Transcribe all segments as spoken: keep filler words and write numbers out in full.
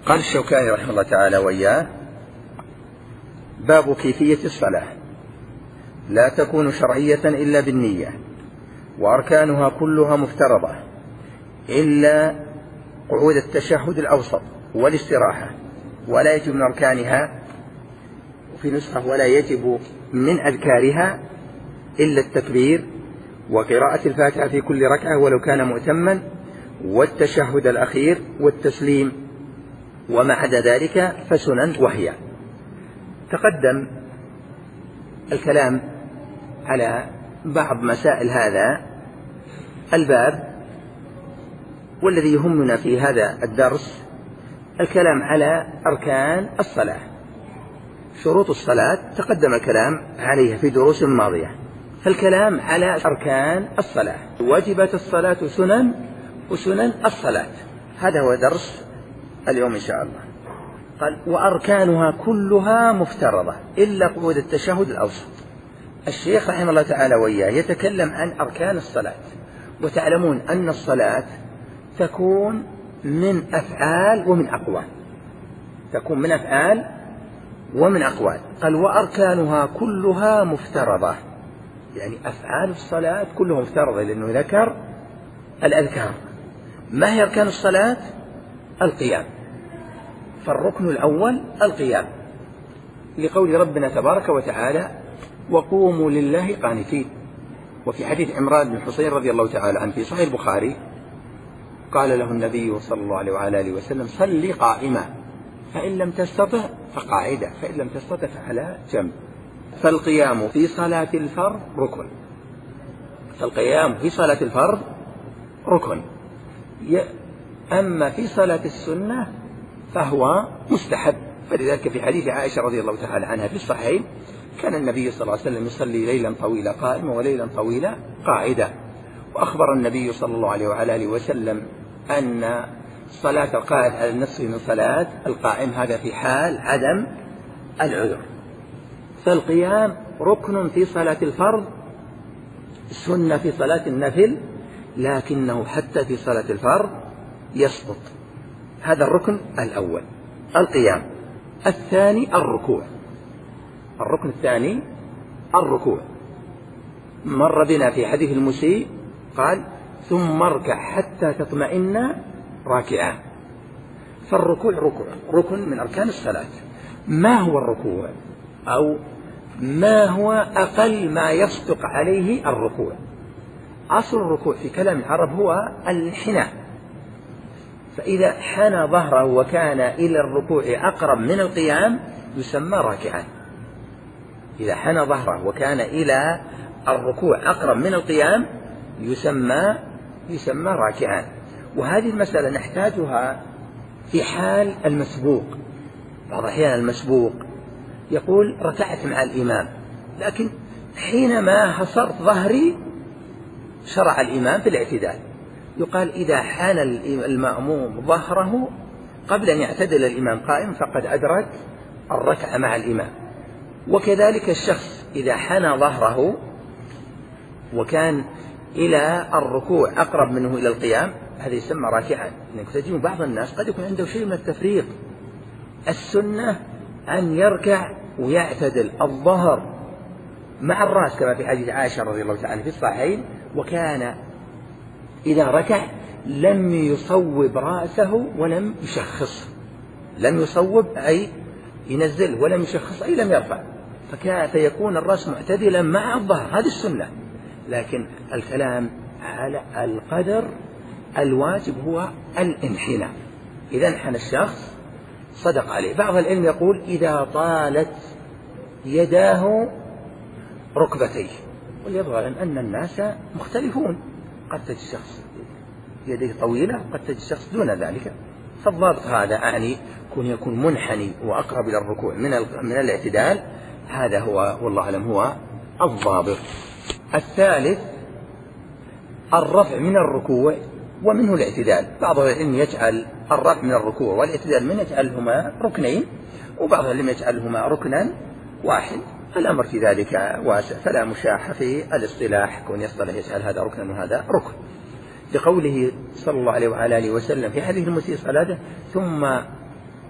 قال الشوكاني رحمه الله تعالى وإياه: باب كيفية الصلاة. لا تكون شرعية إلا بالنية، وأركانها كلها مفترضة إلا قعود التشهد الأوسط والاستراحة، ولا يجب من أركانها، وفي نسخة ولا يجب من أذكارها إلا التكبير وقراءة الفاتحة في كل ركعة ولو كان مؤتما، والتشهد الأخير والتسليم، وما عدا ذلك فسنن وهي. تقدم الكلام على بعض مسائل هذا الباب، والذي يهمنا في هذا الدرس الكلام على أركان الصلاة. شروط الصلاة تقدم الكلام عليها في دروس ماضية، فالكلام على أركان الصلاة. واجبات الصلاة سنن وسنن الصلاة، هذا هو درس اليوم إن شاء الله. قال: وأركانها كلها مفترضة إلا قعود التشهد الأوسط. الشيخ رحمه الله تعالى وإياه يتكلم عن أركان الصلاة، وتعلمون أن الصلاة تكون من أفعال ومن أقوال، تكون من أفعال ومن أقوال. قال: وأركانها كلها مفترضة، يعني أفعال الصلاة كلها مفترضة، لأنه ذكر الأذكار. ما هي أركان الصلاة؟ القيام، فالركن الأول القيام، لقول ربنا تبارك وتعالى: وقوموا لله قانتين. وفي حديث عمران بن حصين رضي الله تعالى عنه في صحيح البخاري قال له النبي صلى الله عليه وعلى آله وسلم: صل قائما، فإن لم تستطع فقاعدا، فإن لم تستطع فعلى جنب. فالقيام في صلاة الفرض ركن، فالقيام في صلاة الفرض ركن. أما في صلاة السنة فهو مستحب، فلذلك في حديث عائشة رضي الله تعالى عنها في الصحيح كان النبي صلى الله عليه وسلم يصلي ليلا طويلا قائما وليلا طويلا قاعدا. وأخبر النبي صلى الله عليه وعلى آله وسلم أن صلاة القائد على النصف من صلاة القائم، هذا في حال عدم العذر. فالقيام ركن في صلاة الفرض، سنة في صلاة النفل، لكنه حتى في صلاة الفرض يسقط. هذا الركن الأول القيام. الثاني الركوع، الركن الثاني الركوع. مر بنا في حديث المسيء قال: ثم اركع حتى تطمئن راكعا. فالركوع ركوع ركن من أركان الصلاة. ما هو الركوع، أو ما هو أقل ما يصدق عليه الركوع؟ أصل الركوع في كلام العرب هو الانحناء، فإذا حنى ظهره وكان إلى الركوع أقرب من القيام يسمى راكعا. إذا حنى ظهره وكان إلى الركوع أقرب من القيام يسمى يسمى راكعا. وهذه المسألة نحتاجها في حال المسبوق. بعض الأحيان المسبوق يقول: ركعت مع الإمام، لكن حينما حصرت ظهري شرع الإمام في الاعتدال. يقال: إذا حان المأموم ظهره قبل أن يعتدل الإمام قائم فقد أدرك الركعة مع الإمام. وكذلك الشخص إذا حان ظهره وكان إلى الركوع أقرب منه إلى القيام هذا يسمى راكعا. لأنك تجد بعض الناس قد يكون عنده شيء من التفريط. السنة أن يركع ويعتدل الظهر مع الرأس، كما في حديث عائشة رضي الله تعالى في الصحيحين: وكان إذا ركع لم يصوب رأسه ولم يشخصه. لم يصوب أي ينزل، ولم يشخص أي لم يرفع، فيكون الرأس معتدلا مع الظهر. هذه السنة. لكن الكلام على القدر الواجب هو الانحناء. إذا انحنى الشخص صدق عليه. بعض العلم يقول: إذا طالت يداه ركبتيه. واليظهر أن الناس مختلفون، قد تجد الشخص يديه طويلة وقد تجد الشخص دون ذلك. فالضابط هذا أعني يكون يكون منحني وأقرب إلى الركوع من من الاعتدال، هذا هو والله أعلم هو الضابط. الثالث الرفع من الركوع ومنه الاعتدال. بعض العلم يجعل الرفع من الركوع والاعتدال من يجعلهما ركنين، وبعض العلم يجعلهما ركنا واحد. الأمر في ذلك واسع، فلا مشاحة في الاصطلاح كون يصطلح يجعل هذا ركنا وهذا ركن. لقوله صلى الله عليه وعلى آله وسلم في حديث المسيء صلاته: ثم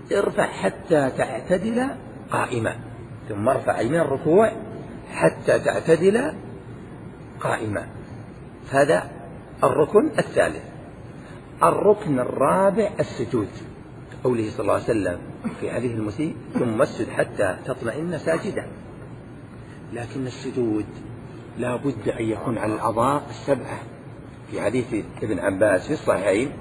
ارفع حتى تعتدل قائما، ثم ارفع من الركوع حتى تعتدل قائما. هذا الركن الثالث. الركن الرابع السجود، قوله صلى الله عليه وسلم في حديث المسيء ثم اسجد حتى تطمئن ساجدا. لكن السجود لا بد أن يكون على الأعضاء السبعة. في حديث ابن عباس في الصحيحين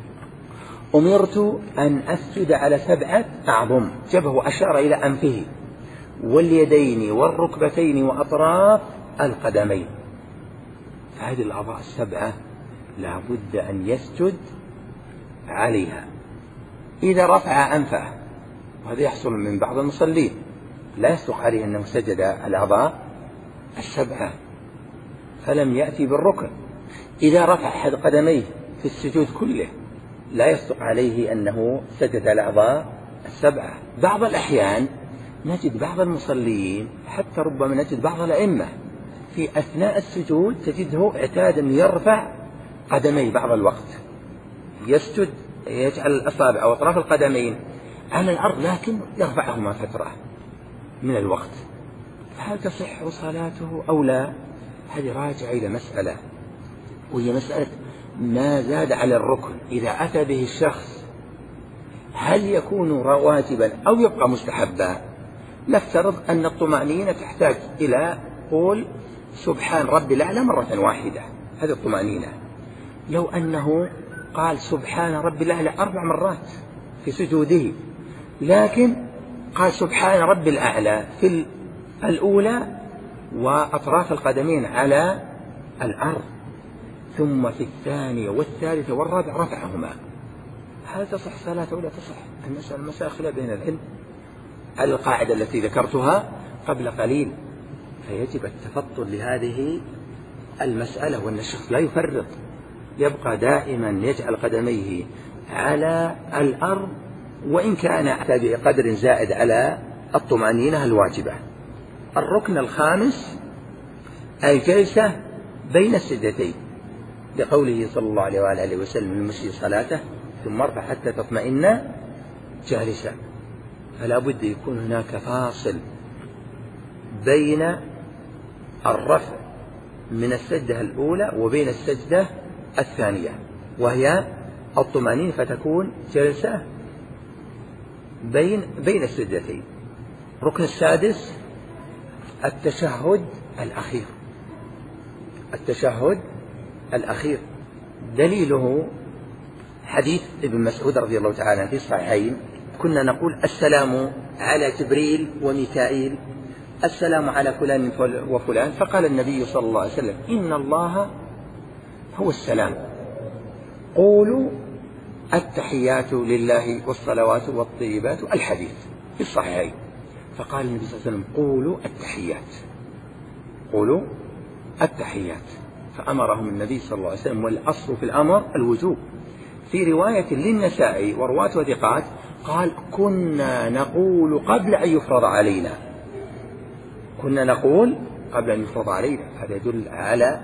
أمرت أن أسجد على سبعة أعظم، جبهه أشار إلى أنفه واليدين والركبتين وأطراف القدمين. هذه الأعضاء السبعة لا بد أن يسجد عليها. إذا رفع أنفه، وهذا يحصل من بعض المصلين، لا يصدق عليه أنه سجد الأعضاء السبعة فلم يأتي بالركن. إذا رفع أحد قدميه في السجود كله لا يصدق عليه أنه سجد الأعضاء السبعة. بعض الأحيان نجد بعض المصلين، حتى ربما نجد بعض الأئمة في أثناء السجود تجده اعتاد أن يرفع قدميه بعض الوقت، يسجد يجعل الأصابع أو أطراف القدمين على الأرض لكن يرفعهما فترة من الوقت. هل تصح صلاته أو لا؟ هذه راجع إلى مسألة، وهي مسألة ما زاد على الركن إذا أتى به الشخص هل يكون واجبا أو يبقى مستحبا؟ نفترض أن الطمأنينة تحتاج إلى قول سبحان ربي الأعلى مرة واحدة، هذه الطمأنينة. لو أنه قال سبحان ربي الأعلى أربع مرات في سجوده، لكن قال سبحان ربي الأعلى في الأولى وأطراف القدمين على الأرض، ثم في الثانية والثالثة والرابعة رفعهما، هل تصح صلاته ولا تصح؟ المسألة مسألة خلاف بين العلم على القاعدة التي ذكرتها قبل قليل. فيجب التفطن لهذه المسألة، وأن الشخص لا يفرط، يبقى دائما يجعل قدميه على الأرض وإن كان أتى بقدر زائد على الطمأنينة الواجبة. الركن الخامس الجلسة بين السجدتين، لقوله صلى الله عليه وآله وسلم المسيء صلاته ثم ارفع حتى تطمئن جالسا. فلا بد يكون هناك فاصل بين الرفع من السجدة الأولى وبين السجدة الثانية، وهي الطمأنينة، فتكون جلسة بين بين السجدتين. الركن السادس التشهد الأخير. التشهد الأخير دليله حديث ابن مسعود رضي الله تعالى عنه في الصحيحين، كنا نقول السلام على جبريل وميكائيل، السلام على فلان وفلان، فقال النبي صلى الله عليه وسلم إن الله هو السلام، قولوا التحيات لله والصلوات والطيبات، الحديث في الصحيحين. فقال النبي صلى الله عليه وسلم قولوا التحيات، قولوا التحيات، فأمرهم النبي صلى الله عليه وسلم، والأصل في الأمر الوجوب. في رواية للنسائي ورواة وثقات قال كنا نقول قبل أن يفرض علينا، كنا نقول قبل أن يفرض علينا. هذا يدل على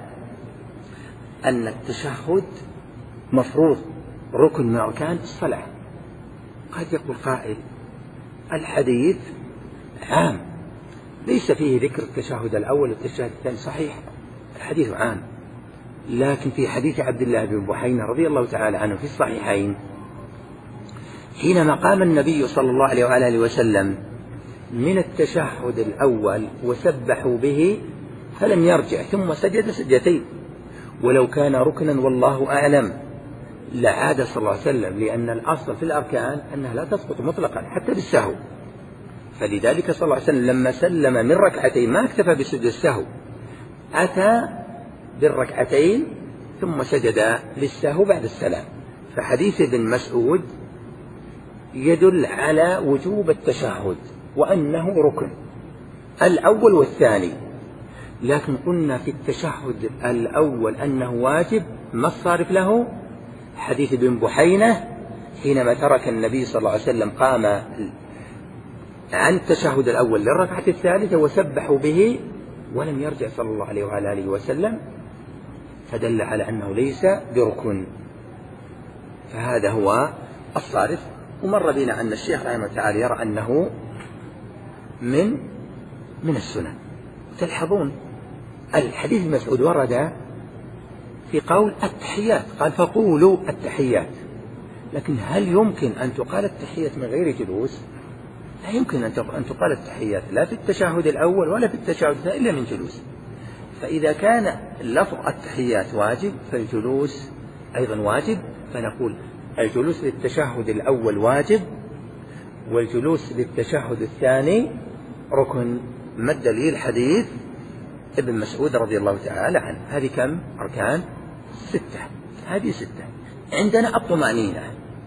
أن التشهد مفروض، ركن من أركان الصلاة. قد يقول قائل الحديث عام ليس فيه ذكر التشهد الأول والتشهد الثاني، صحيح الحديث عام، لكن في حديث عبد الله بن بحينة رضي الله تعالى عنه في الصحيحين حينما قام النبي صلى الله عليه وآله وسلم من التشهد الأول وسبحوا به فلم يرجع ثم سجد سجدتين، ولو كان ركنا والله أعلم لعاد صلى الله عليه وسلم، لأن الأصل في الأركان أنها لا تسقط مطلقا حتى بالسهو. فلذلك صلى الله عليه وسلم لما سلم من ركعتين ما اكتفى بسجد السهو، أتى بالركعتين ثم سجد للسهو بعد السلام. فحديث ابن مسعود يدل على وجوب التشهد وأنه ركن الأول والثاني، لكن قلنا في التشهد الأول أنه واجب، ما الصارف له؟ حديث ابن بحينة حينما ترك النبي صلى الله عليه وسلم قام عن التشهد الأول للركعة الثالثة وسبحوا به ولم يرجع صلى الله عليه وآله وسلم، فدل على أنه ليس بركن. فهذا هو الصارف ومر بنا أن الشيخ رحمه الله تعالى يرى أنه من من السنن. تلحظون الحديث المسعود ورد في قول التحيات، قال فقولوا التحيات، لكن هل يمكن أن تقال التحيات من غير جلوس؟ لا يمكن أن تقال التحيات لا في التشهد الأول ولا في التشهد الثاني إلا من جلوس. فإذا كان لفظ التحيات واجب فالجلوس أيضا واجب، فنقول الجلوس للتشهد الأول واجب والجلوس للتشهد الثاني ركن. ما الدليل؟ حديث ابن مسعود رضي الله تعالى عنه. هذه كم أركان؟ ستة. هذه ستة. عندنا الطمأنينة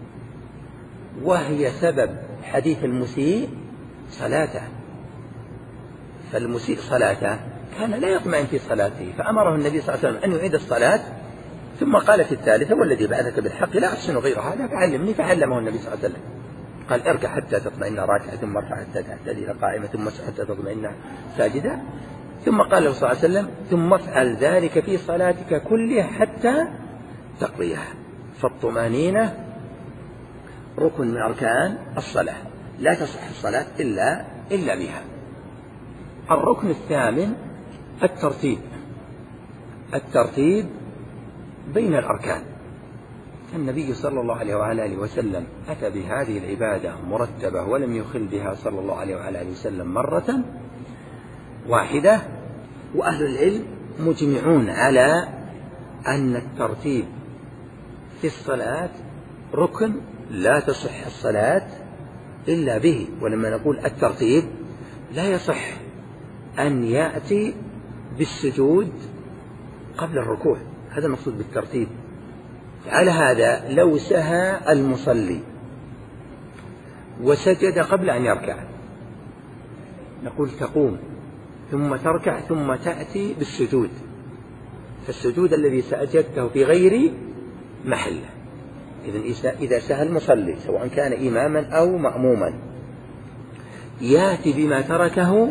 وهي سبب حديث المسيء صلاته، فالمسيء صلاته كان لا يطمئن في صلاته فأمره النبي صلى الله عليه وسلم أن يعيد الصلاة، ثم قال في الثالثة والذي بعثك بالحق لا أحسن غير هذا فعلمني، فعلمه النبي صلى الله عليه وسلم. قال اركع حتى تطمئن راكعة، ثم ارفع حتى تعتدل قائمة، ثم اسجد حتى تطمئن ساجدا، ثم قال له صلى الله عليه وسلم ثم افعل ذلك في صلاتك كلها حتى تقضيها. فالطمأنينة ركن من أركان الصلاة، لا تصح الصلاة إلا إلا بها. الركن الثامن الترتيب، الترتيب بين الأركان. النبي صلى الله عليه وعلى آله وسلم أتى بهذه العبادة مرتبة ولم يخل بها صلى الله عليه وعلى آله وسلم مرة واحدة، وأهل العلم مجمعون على أن الترتيب في الصلاة ركن لا تصح الصلاة إلا به. ولما نقول الترتيب لا يصح أن يأتي بالسجود قبل الركوع، هذا المقصود بالترتيب. على هذا لو سهى المصلي وسجد قبل أن يركع نقول تقوم ثم تركع ثم تأتي بالسجود، فالسجود الذي سجدته في غير محله. إذن إذا سهى المصلي سواء كان إماما أو مأموما يأتي بما تركه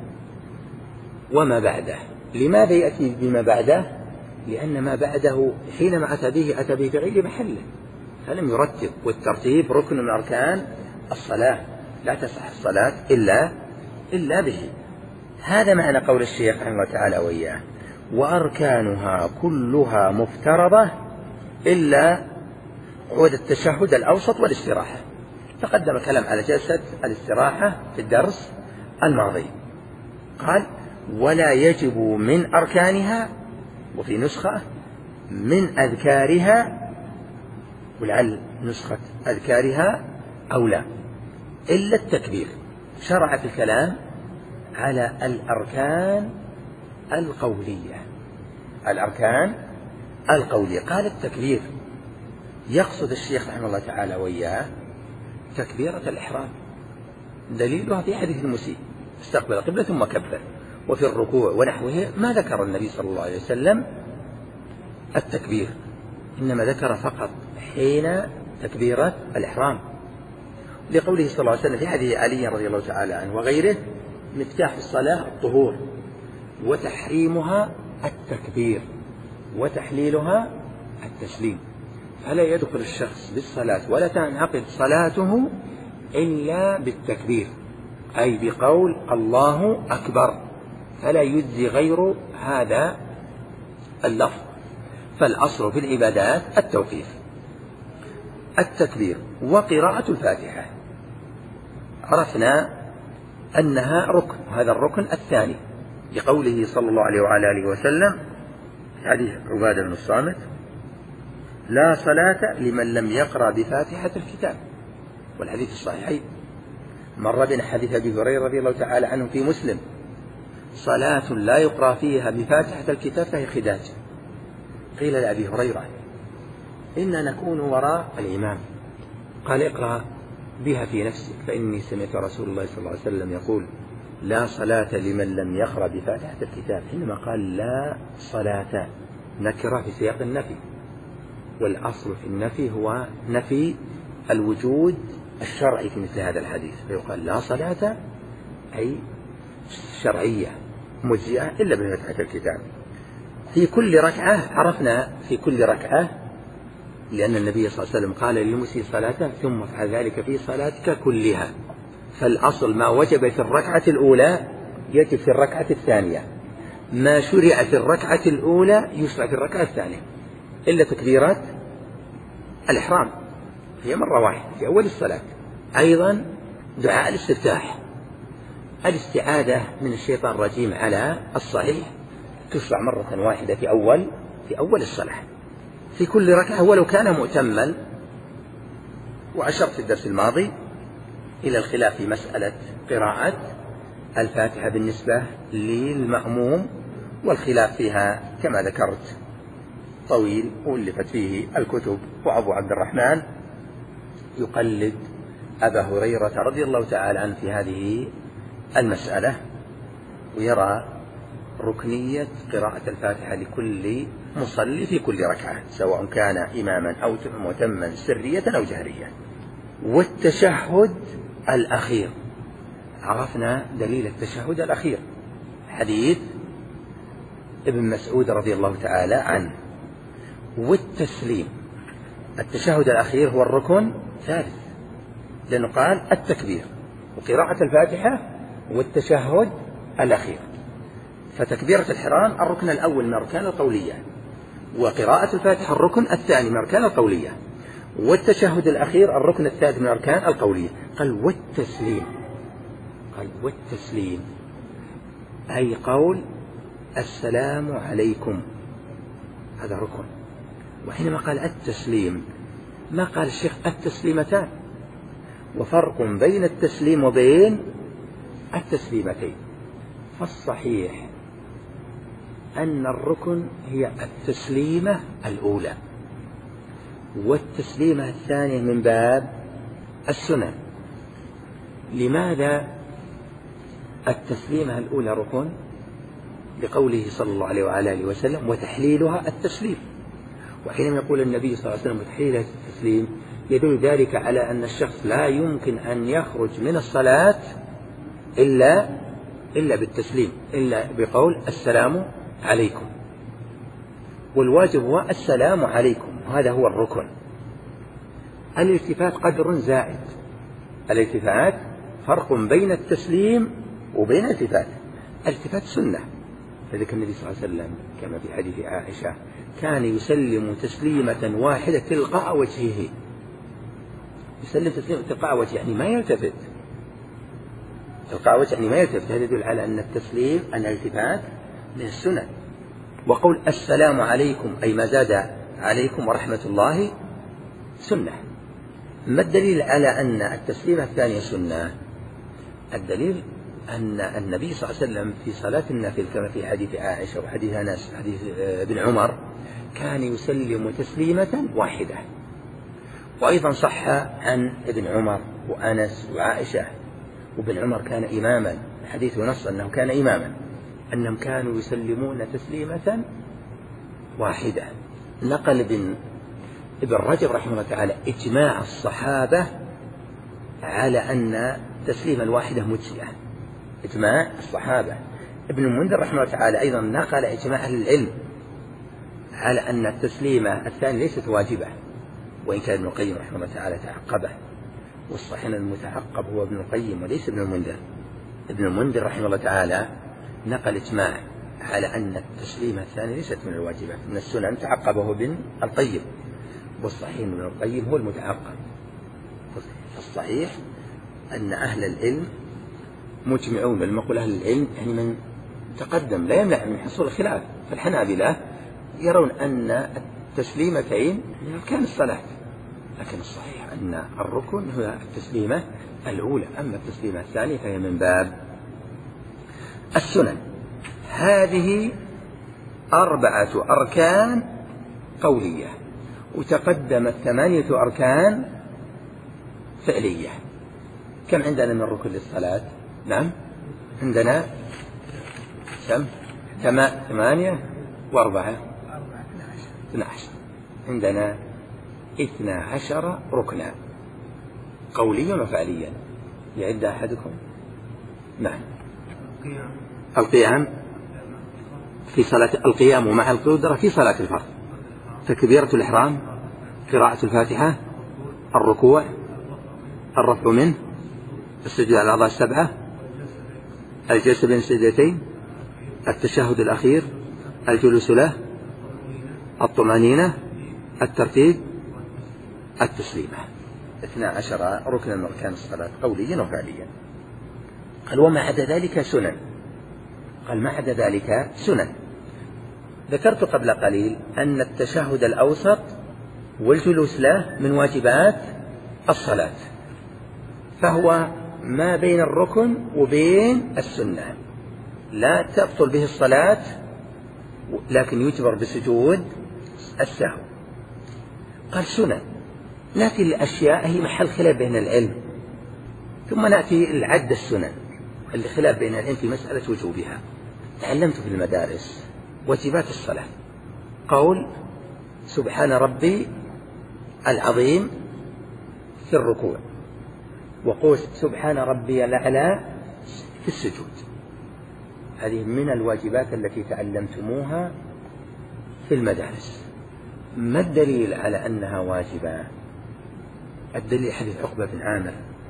وما بعده. لماذا يأتي بما بعده؟ لأن ما بعده حينما أتى به أتى به في غير محله فلم يرتب، والترتيب ركن من أركان الصلاة لا تصح الصلاة إلا إلا به. هذا معنى قول الشيخ رحمه الله تعالى وإياه وأركانها كلها مفترضة إلا قعود التشهد الأوسط والاستراحة. تقدم الكلام على جلسة الاستراحة في الدرس الماضي. قال ولا يجب من أركانها، وفي نسخة من أذكارها، ولعل نسخة أذكارها أو لا، إلا التكبير. شرع في الكلام على الأركان القولية، الأركان القولية. قال التكبير يقصد الشيخ رحمه الله تعالى وإياه تكبيرة الإحرام، دليلها في حديث المسيء استقبل القبلة ثم كبر. وفي الركوع ونحوه ما ذكر النبي صلى الله عليه وسلم التكبير، إنما ذكر فقط حين تكبيرة الإحرام، لقوله صلى الله عليه وسلم في حديث علي رضي الله تعالى عنه وغيره مفتاح الصلاة الطهور وتحريمها التكبير وتحليلها التسليم. فلا يدخل الشخص بالصلاة ولا تنعقد صلاته إلا بالتكبير، أي بقول الله أكبر، فلا يجزي غير هذا اللفظ. فالأصل في العبادات التوقيف. التكبير وقراءة الفاتحة عرفنا أنها ركن، هذا الركن الثاني لقوله صلى الله عليه وعلى آله وسلم في حديث عبادة بن الصامت لا صلاة لمن لم يقرأ بفاتحة الكتاب، والحديث الصحيحين. مر بنا حديث أبي هريرة رضي الله تعالى عنه في مسلم صلاة لا يقرأ فيها بفاتحة الكتاب فهي خداج. قيل لأبي هريرة إنا نكون وراء الإمام، قال اقرأ بها في نفسك فإني سمعت رسول الله صلى الله عليه وسلم يقول لا صلاة لمن لم يقرأ بفاتحة الكتاب، حينما قال لا صلاة نكرة في سياق النفي، والأصل في النفي هو نفي الوجود الشرعي في مثل هذا الحديث، فيقال لا صلاة أي شرعية مجزئة إلا بفاتحة الكتاب. في كل ركعة عرفنا في كل ركعة لأن النبي صلى الله عليه وسلم قال للمسيء صلاته ثم افعل ذلك في صلاتك كلها. فالأصل ما وجب في الركعة الأولى يجب في الركعة الثانية، ما شرع في الركعة الأولى يشرع في الركعة الثانية، إلا تكبيرات الإحرام هي مرة واحدة في أول الصلاة. أيضا دعاء الاستفتاح، الاستعاذة من الشيطان الرجيم على الصحيح تشرع مرة واحدة في أول في أول الصلاة في كل ركعة ولو كان مؤتما. وأشرت في الدرس الماضي إلى الخلاف في مسألة قراءة الفاتحة بالنسبة للمأموم، والخلاف فيها كما ذكرت طويل وألفت فيه الكتب. وأبو عبد الرحمن يقلد أبا هريرة رضي الله تعالى عنه في هذه المسألة، ويرى ركنية قراءة الفاتحة لكل مصلي في كل ركعة سواء كان إماما أو مؤتما سرية أو جهرية. والتشهد الأخير، عرفنا دليل التشهد الأخير حديث ابن مسعود رضي الله تعالى عنه. والتسليم، التشهد الأخير هو الركن الثالث، لأنه قال التكبير وقراءة الفاتحة والتشهد الأخير. فتكبيرة الإحرام الركن الأول من أركان القولية، وقراءة الفاتحة الركن الثاني من أركان القولية، والتشهد الأخير الركن الثالث من أركان القولية. قال والتسليم، قال والتسليم أي قول السلام عليكم، هذا ركن. وحينما قال التسليم ما قال الشيخ التسليمتان، وفرق بين التسليم وبين التسليمتين. فالصحيح أن الركن هي التسليمة الأولى، والتسليمة الثانية من باب السنن. لماذا التسليمة الأولى ركن؟ لقوله صلى الله عليه وعلى آله وسلم وتحليلها التسليم. وحينما يقول النبي صلى الله عليه وسلم وتحليلها التسليم يدل ذلك على أن الشخص لا يمكن أن يخرج من الصلاة إلا إلا بالتسليم، إلا بقول السلام عليكم، والواجب هو السلام عليكم، وهذا هو الركن. الالتفات قدر زائد، الالتفات فرق بين التسليم وبين الالتفات. الالتفات سنة، فذلك النبي صلى الله عليه وسلم كما في حديث عائشة كان يسلم تسليمة واحدة تلقاء وجهه، يسلم تسليمة تلقاء وجهه يعني ما يلتفت، تلقاء وجهه يعني ما يلتفت. هذا يدل على أن التسليم الالتفات من السنن. وقول السلام عليكم أي ما زاد عليكم ورحمة الله سنة. ما الدليل على أن التسليمة الثانية سنة؟ الدليل أن النبي صلى الله عليه وسلم في صلاة النافلة كما في حديث عائشة وحديث أنس وحديث ابن عمر كان يسلم تسليمة واحدة. وأيضا صح عن ابن عمر وأنس وعائشة، وابن عمر كان إماما، الحديث نص أنه كان إماما، أنهم كانوا يسلمون تسليمة واحدة. نقل ابن ابن رجب رحمه الله تعالى إجماع الصحابة على أن تسليم الواحدة مجزئة، إجماع الصحابة. ابن المنذر رحمه الله تعالى أيضا نقل إجماع أهل العلم على أن التسليمة الثانية ليست واجبة، وإن كان ابن القيم رحمه الله تعالى تعقبه، والصحيح المتعقب هو ابن القيم وليس ابن المنذر. ابن المنذر رحمه الله تعالى نقل إجماع على أن التسليمة الثانية ليست من الواجبات من السنن، تعقبه ابن القيم، والصحيح ابن القيم هو المتعقب. الصحيح أن أهل العلم مجمعون، بل نقول أهل العلم يعني من تقدم لا يمنع من حصول الخلاف. فالحنابلة يرون أن التسليمتين من أركان الصلاة، لكن الصحيح أن الركن هو التسليمة الأولى، أما التسليمة الثانية فهي من باب السنن. هذه أربعة أركان قولية، وتقدمت ثمانية أركان فعلية. كم عندنا من ركن للصلاة؟ نعم عندنا كم؟ ثمانية وأربعة اثنا عشر، عندنا اثنا عشر ركنا قوليا وفعليا. يعد أحدكم؟ نعم. القيام في صلاة القيام مع القدرة في صلاة الفرض، تكبيرة الإحرام قراءة الفاتحة، الركوع، الرفع منه، السجود على الأعضاء السبعة، الجلسة بين السجدتين، التشهد الأخير، الجلوس له، الطمأنينة، الترتيب، التسليمة. اثنا عشر ركنا من أركان الصلاة قوليا وفعليا. قال وما عدا ذلك سنن. قال ما عدا ذلك سنن. ذكرت قبل قليل أن التشهد الأوسط والجلوس له من واجبات الصلاة، فهو ما بين الركن وبين السنة، لا تبطل به الصلاة لكن يجبر بسجود السهو. قال سنن. نأتي للأشياء هي محل خلاف بين العلم، ثم نأتي لعد السنن اللي خلاف بين العلم في مسألة وجوبها. تعلمت في المدارس واجبات الصلاة قول سبحان ربي العظيم في الركوع، وقول سبحان ربي الأعلى في السجود. هذه من الواجبات التي تعلمتموها في المدارس. ما الدليل على أنها واجبة؟ الدليل حديث عقبة بن عامر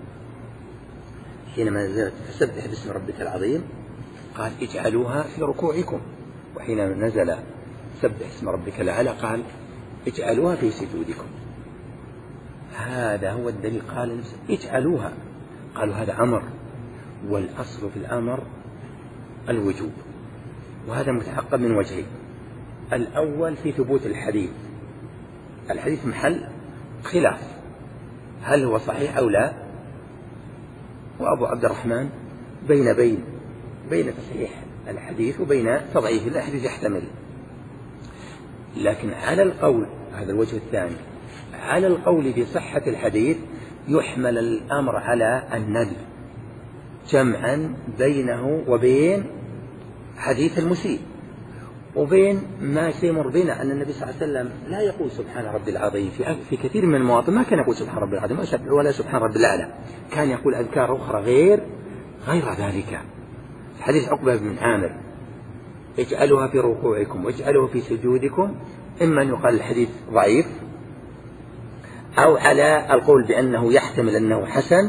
حينما نزلت فسبح باسم ربك العظيم قال اجعلوها في ركوعكم، وحينما نزل سبح اسم ربك الأعلى قال اجعلوها في سجودكم. هذا هو الدليل. قال اجعلوها، قالوا هذا أمر، والأصل في الأمر الوجوب، وهذا متحقق من وجهين. الأول في ثبوت الحديث، الحديث محل خلاف هل هو صحيح أو لا، وأبو عبد الرحمن بين بين بين تصحيح الحديث وبين تضعيف الحديث يحتمل. لكن على القول، هذا الوجه الثاني، على القول بصحة الحديث يحمل الأمر على الندب جمعا بينه وبين حديث المسيء، وبين ما سيمر بنا أن النبي صلى الله عليه وسلم لا يقول سبحان ربي العظيم في, في كثير من المواطن، ما كان يقول سبحان ربي العظيم ولا سبحان ربي الأعلى، كان يقول أذكار أخرى غير غير ذلك. حديث عقبة بن عامر اجعلوها في ركوعكم واجعلوها في سجودكم، إما أن يقال الحديث ضعيف أو على القول بأنه يحتمل أنه حسن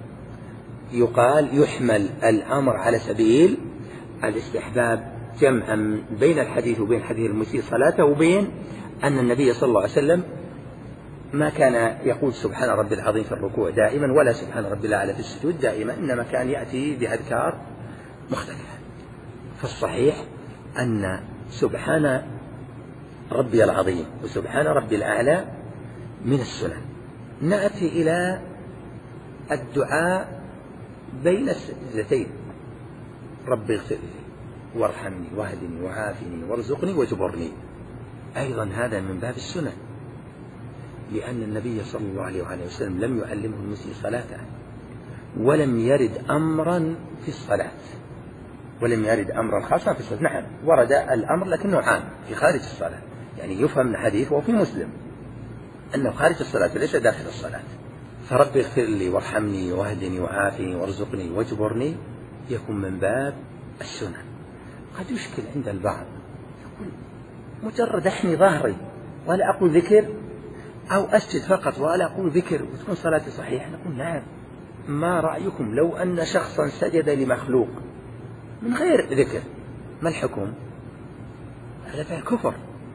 يقال يحمل الأمر على سبيل الاستحباب جمعا بين الحديث وبين حديث المسيء صلاته، وبين أن النبي صلى الله عليه وسلم ما كان يقول سبحان ربي العظيم في الركوع دائما ولا سبحان ربي الأعلى في السجود دائما، إنما كان يأتي بأذكار مختلفة. فالصحيح أن سبحان ربي العظيم وسبحان ربي الأعلى من السنن. نأتي إلى الدعاء بين السجدتين، ربي اغفر لي وارحمني واهدني وعافني وارزقني واجبرني، أيضا هذا من باب السنن، لأن النبي صلى الله عليه وآله وسلم لم يعلمه المسيء صلاته، ولم يرد أمرا في الصلاة، ولم يرد أمرا خاصا في الصلاة. نعم ورد الأمر لكنه عام في خارج الصلاة، يعني يفهم من حديث وفي مسلم أنه خارج الصلاة ليس داخل الصلاة. فربي اغفر لي وارحمني واهدني وعافني وارزقني واجبرني يكون من باب السنن. قد يشكل عند البعض يقول مجرد أحني ظهري ولا أقول ذكر، أو أسجد فقط ولا أقول ذكر وتكون صلاتي صحيحة. نقول نعم، ما رأيكم لو أن شخصا سجد لمخلوق من غير ذكر، ما الحكم؟ هذا فيه كفر.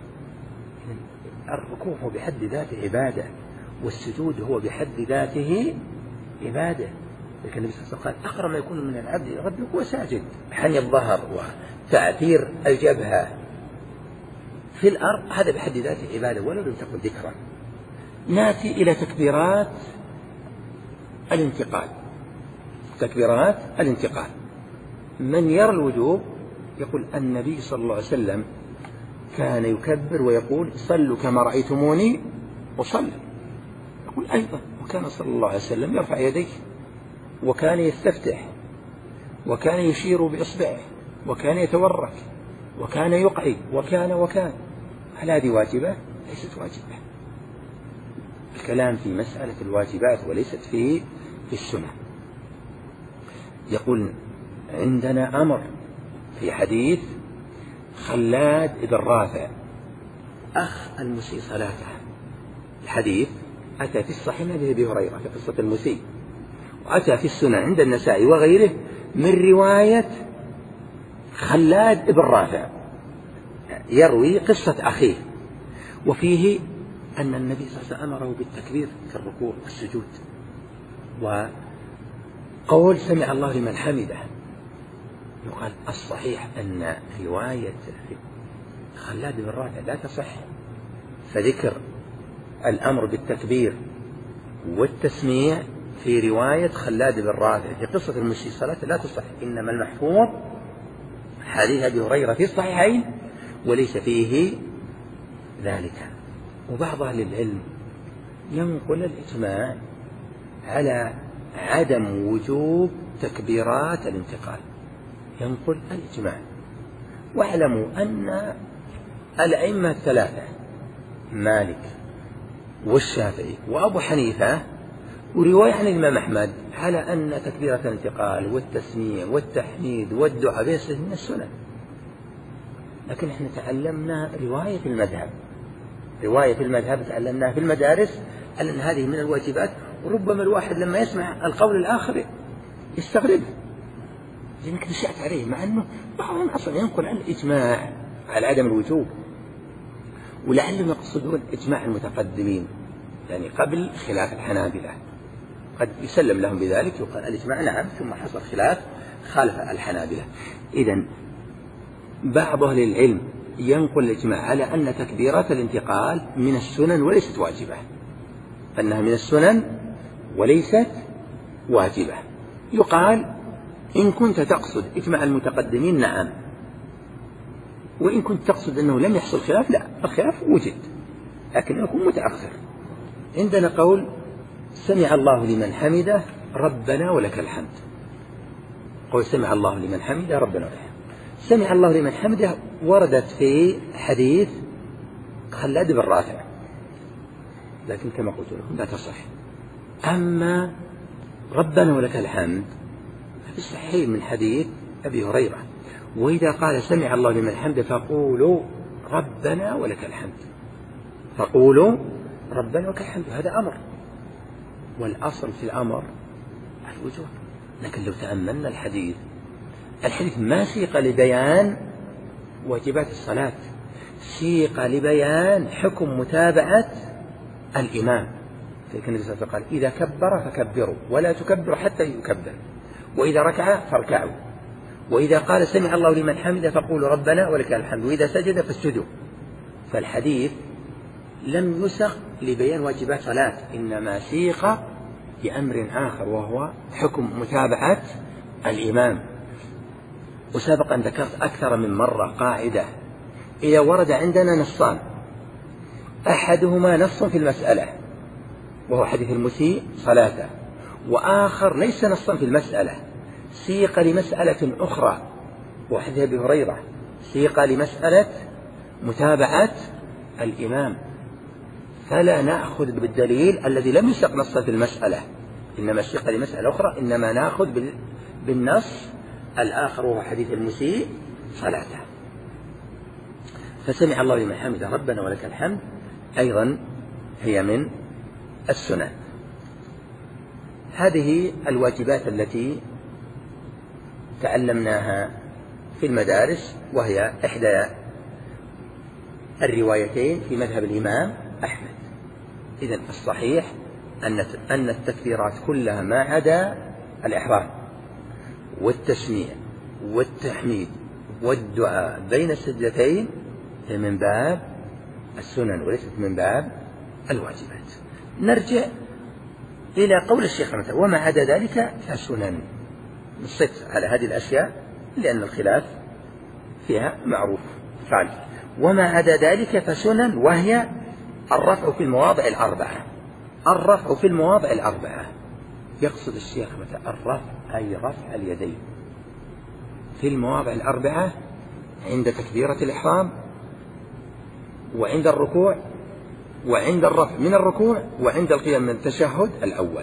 الركوع هو بحد ذاته عبادة، والسجود هو بحد ذاته عبادة، لكن النبي صلى الله عليه وسلم قال أقرب ما يكون من العبد ربه هو ساجد. حني الظهر وتعثير الجبهة في الأرض هذا بحد ذاته عبادة ولو لم تكن ذكرا. نأتي إلى تكبيرات الانتقال. تكبيرات الانتقال من يرى الوجوب يقول النبي صلى الله عليه وسلم كان يكبر ويقول صلوا كما رأيتموني وصلوا. يقول أيضا وكان صلى الله عليه وسلم يرفع يديه، وكان يستفتح، وكان يشير بإصبعه، وكان يتورك، وكان يقعد، وكان وكان. هل هذه واجبة؟ ليست واجبة. الكلام في مسألة الواجبات وليست في في السنة. يقول عندنا أمر في حديث خلاد بن رافع أخ المسيء صلاته، الحديث أتى في الصحيح من حديث أبي هريرة في قصة المسيء، وأتى في السنن عند النسائي وغيره من رواية خلاد بن رافع يروي قصة أخيه، وفيه أن النبي صلى الله عليه وسلم أمره بالتكبير في الركوع والسجود، وقول سمع الله لمن حمده. يقال الصحيح أن رواية خلاد بن رافع لا تصح، فذكر الأمر بالتكبير والتسميع في رواية خلاد بن رافع في قصة المسيء صلاة لا تصح، إنما المحفوظ حديث أبي هريرة في الصحيحين وليس فيه ذلك. وبعض أهل العلم ينقل الإجماع على عدم وجوب تكبيرات الانتقال، ينقل الإجماع. واعلموا أن الأئمة الثلاثة مالك والشافعي وأبو حنيفة ورواية عن الإمام أحمد على أن تكبيرة الانتقال والتسميع والتحميد والدعاء ليست من السنن، لكن احنا تعلمنا رواية في المذهب، رواية في المذهب تعلمناها في المدارس أن هذه من الواجبات، وربما الواحد لما يسمع القول الآخر يستغربه لأنك نشأت عليه، مع أنه بعضهم أصلا ينقل عن الإجماع على عدم الوجوب، ولعلهم يقصدون إجماع المتقدمين يعني قبل خلاف الحنابلة، قد يسلم لهم بذلك يقال الإجماع نعم، ثم حصل خلاف خالف الحنابلة. إذن بعض أهل العلم ينقل الإجماع على أن تكبيرات الانتقال من السنن وليست واجبة، أنها من السنن وليست واجبة. يقال إن كنت تقصد إجماع المتقدمين نعم، وإن كنت تقصد أنه لم يحصل خلاف لا، الخلاف وجد لكن يكون متأخر. عندنا قول سمع الله لمن حمده ربنا ولك الحمد، قول سمع الله لمن حمده ربنا ولك الحمد، سمع الله لمن حمده وردت في حديث خلاد بن رافع، لكن كما قلت لكم لا تصح. أما ربنا ولك الحمد في الصحيح من حديث أبي هريرة، وإذا قال سمع الله لمن حمده فقولوا ربنا ولك الحمد، فقولوا ربنا ولك الحمد، هذا أمر، والأصل في الأمر الوجوب. لكن لو تأملنا الحديث، الحديث ما سيق لبيان واجبات الصلاة، سيق لبيان حكم متابعة الإمام. فكان النبي صلى الله عليه وسلم قال إذا كبر فكبروا ولا تكبروا حتى يكبر، وإذا ركع فاركعوا، وإذا قال سمع الله لمن حمده فقولوا ربنا ولك الحمد، وإذا سجد فاسجدوا. فالحديث لم يسق لبيان واجبات صلاة، إنما سيق لأمر آخر وهو حكم متابعة الإمام. وسبق أن ذكرت أكثر من مرة قاعدة، إذا ورد عندنا نصان أحدهما نص في المسألة وهو حديث المسيء صلاته، وآخر ليس نصا في المسألة سيق لمسألة أخرى وحديث أبي هريرة سيق لمسألة متابعة الإمام، فلا نأخذ بالدليل الذي لم يسق نصا في المسألة إنما سيق لمسألة أخرى، إنما نأخذ بالنص الآخر وهو حديث المسيء صلاته. فسمع الله لمن حمده ربنا ولك الحمد أيضا هي من السنن. هذه الواجبات التي تعلمناها في المدارس، وهي إحدى الروايتين في مذهب الإمام أحمد. إذن الصحيح أن التكبيرات كلها ما عدا الإحرام والتسميع والتحميد والدعاء بين السجدتين من باب السنن وليست من باب الواجبات. نرجع إلى قول الشيخ مثلا وما عدا ذلك فسنن، نصت على هذه الأشياء لأن الخلاف فيها معروف. قال وما عدا ذلك فسنن، وهي الرفع في المواضع الأربعة. الرفع في المواضع الأربعة يقصد الشيخ مثلا الرفع أي رفع اليدين في المواضع الأربعة، عند تكبيرة الإحرام وعند الركوع وعند الرفع من الركوع وعند القيام من التشهد الأول.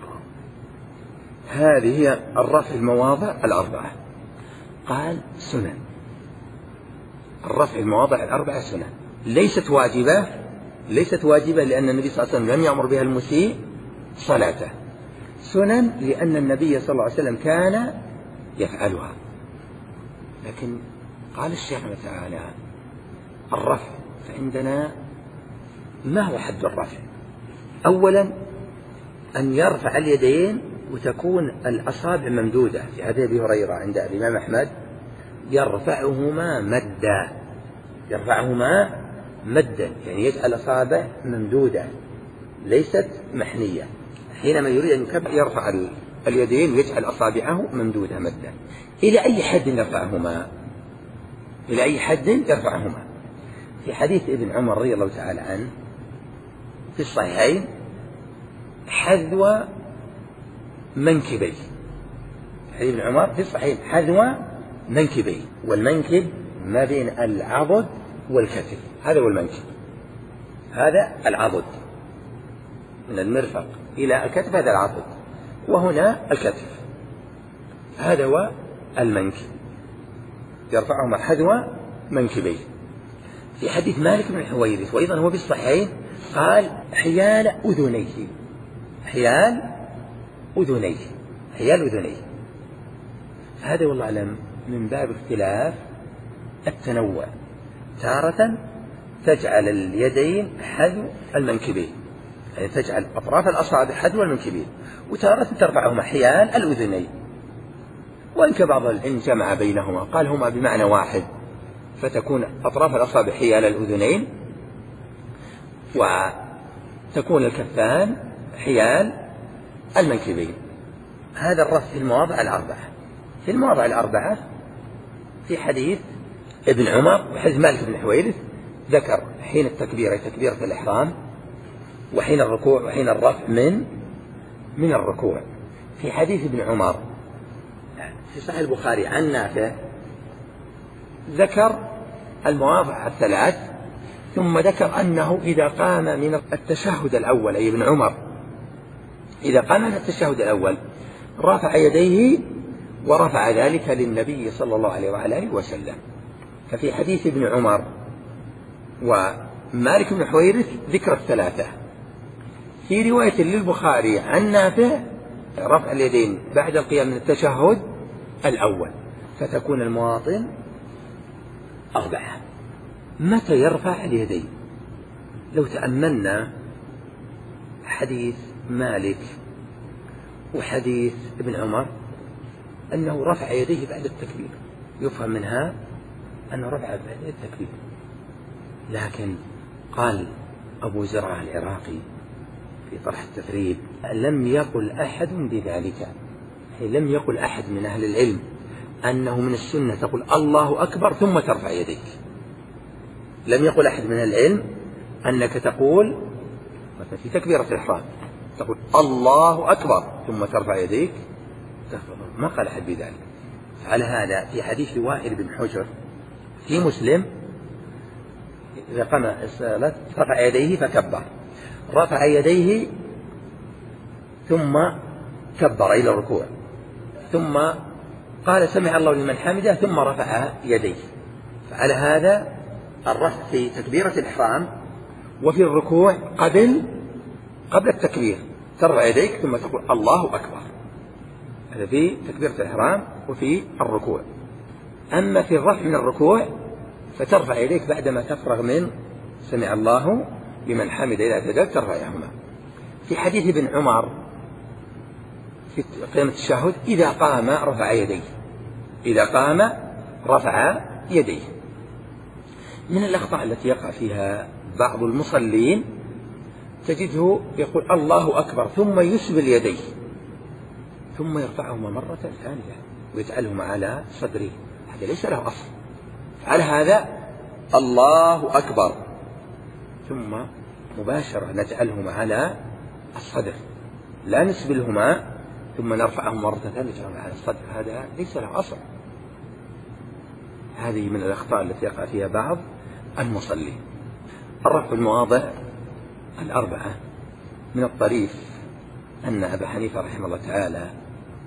هذه هي الرفع المواضع الأربعة. قال سنن، الرفع المواضع الأربعة سنن، ليست واجبة ليست واجبة لأن النبي صلى الله عليه وسلم لم يأمر بها المسيء صلاته. سنن لأن النبي صلى الله عليه وسلم كان يفعلها. لكن قال الشيخ تعالى الرفع، فعندنا ما هو حد الرفع؟ أولا أن يرفع اليدين وتكون الأصابع ممدودة، في حديث أبي هريرة عند الإمام أحمد يرفعهما مدا، يرفعهما مدا يعني يجعل الأصابع ممدودة ليست محنية. حينما يريد أن يكبر يرفع اليدين ويجعل أصابعه ممدودة مدا. إلى أي حد يرفعهما؟ إلى أي حد يرفعهما؟ في حديث ابن عمر رضي الله تعالى عنه في الصحيحين حذو منكبيه، حديث ابن عمر في الصحيحين حذو منكبيه، والمنكب ما بين العضد والكتف، هذا هو المنكب، هذا العضد من المرفق إلى الكتف، هذا العضد، وهنا الكتف، هذا هو المنكب، يرفعهما حذو منكبيه. في حديث مالك بن الحويرث وأيضا هو بالصحيحين قال حيال أذنيه، حيال أذنيه، حيال أذنيه. هذا والله أعلم من باب اختلاف التنوع، تارة تجعل اليدين حذو المنكبين، يعني تجعل أطراف الأصابع حذو المنكبين، وتارة ترفعهما حيال الأذنين. وإن كبعض العلم جمع بينهما قال هما بمعنى واحد، فتكون أطراف الأصابع حيال الأذنين وتكون الكفان حيال المنكبين. هذا الرفع في المواضع الأربعة. في المواضع الأربعة في حديث ابن عمر وحديث مالك بن الحويرث ذكر حين التكبير تكبيرة الإحرام، وحين الركوع، وحين الرفع من من الركوع. في حديث ابن عمر في صحيح البخاري عن نافع ذكر المواضع الثلاث، ثم ذكر أنه إذا قام من التشهد الأول، أي ابن عمر إذا قام من التشهد الأول رفع يديه ورفع ذلك للنبي صلى الله عليه وآله وسلم. ففي حديث ابن عمر ومالك بن حويرث ذكر الثلاثة. في رواية للبخاري عن نافع رفع اليدين بعد القيام من التشهد الأول، فتكون المواطن أربعة. متى يرفع اليدين؟ لو تأملنا حديث مالك وحديث ابن عمر أنه رفع يديه بعد التكبير، يفهم منها أنه رفع بعد التكبير. لكن قال أبو زرعة العراقي في طرح التثريب لم يقل أحد بذلك، لم يقل أحد من أهل العلم أنه من السنة تقول الله أكبر ثم ترفع يديك. لم يقل أحد من العلم أنك تقول مثلا في تكبيرة الإحرام تقول الله أكبر ثم ترفع يديك، ما قال أحد بذلك. على هذا في حديث وائل بن حجر في مسلم إذا قام الصلاة رفع يديه فكبر، رفع يديه ثم كبر إلى الركوع، ثم قال سمع الله لمن حمده ثم رفع يديه. فعلى هذا الرفع في تكبيرة الإحرام وفي الركوع قبل قبل التكبير ترفع يديك ثم تقول الله أكبر، هذا في تكبيرة الإحرام وفي الركوع. أما في الرفع من الركوع فترفع يديك بعدما تفرغ من سمع الله لمن حمد إذا سجدت ترفعهما. في حديث ابن عمر في قيامة التشهد إذا قام رفع يديه، إذا قام رفع يديه. من الأخطاء التي يقع فيها بعض المصلين تجده يقول الله أكبر ثم يسبل يديه ثم يرفعهما مرة ثانية ويجعلهما على صدره، هذا ليس له أصل. على هذا الله أكبر ثم مباشرة نجعلهما على الصدر، لا نسبلهما ثم نرفعهما مرة ثانية نجعلهما على الصدر، هذا ليس له أصل. هذه من الأخطاء التي يقع فيها بعض المصلين. الرفع في المواضع الأربعة. من الطريف أن أبا حنيفة رحمه الله تعالى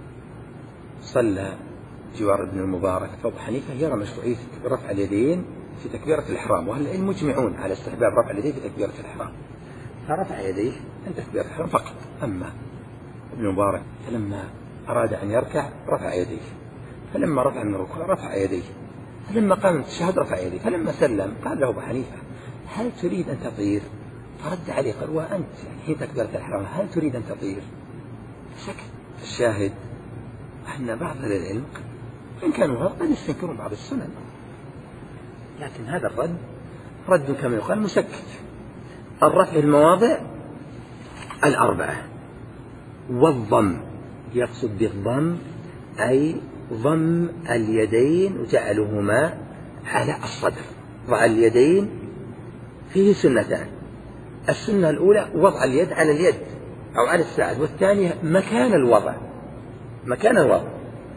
صلى جوار ابن المبارك، فأبو حنيفة يرى مشروعية رفع اليدين في تكبيرة الإحرام، وأهل العلم مجمعون على استحباب رفع اليدين في تكبيرة الإحرام، فرفع يديه عند تكبيرة الإحرام فقط. أما ابن مبارك فلما أراد أن يركع رفع يديه، فلما رفع من الركوع رفع يديه، فلما قام من التشهد رفع يديه، فلما سلم قال له أبو حنيفة هل تريد أن تطير؟ فرد عليه قال وأنت يعني حين تكبيرة الإحرام هل تريد أن تطير؟ سكت. الشاهد أن بعض العلم إن كانوا قد يستنكرون بعض السنن، لكن هذا الرد رد كما يقال مسكت. الرفع المواضع الأربعة، والضم يقصد بالضم أي ضم اليدين وجعلهما على الصدر. ضع اليدين فيه سنتان، السنة الأولى وضع اليد على اليد أو على الساعد، والثانية مكان الوضع مكان الوضع.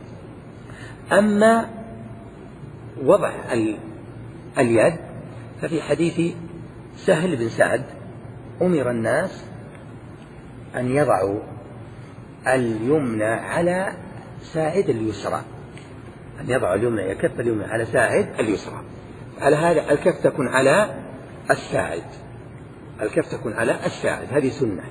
أما وضع اليد ففي حديث سهل بن سعد أمر الناس أن يضعوا اليمنى على ساعد اليسرى، أن يضعوا اليمنى كف اليمنى على ساعد اليسرى، على هذا الكف تكون على الساعد، الكف تكون على الساعد، هذه سنة.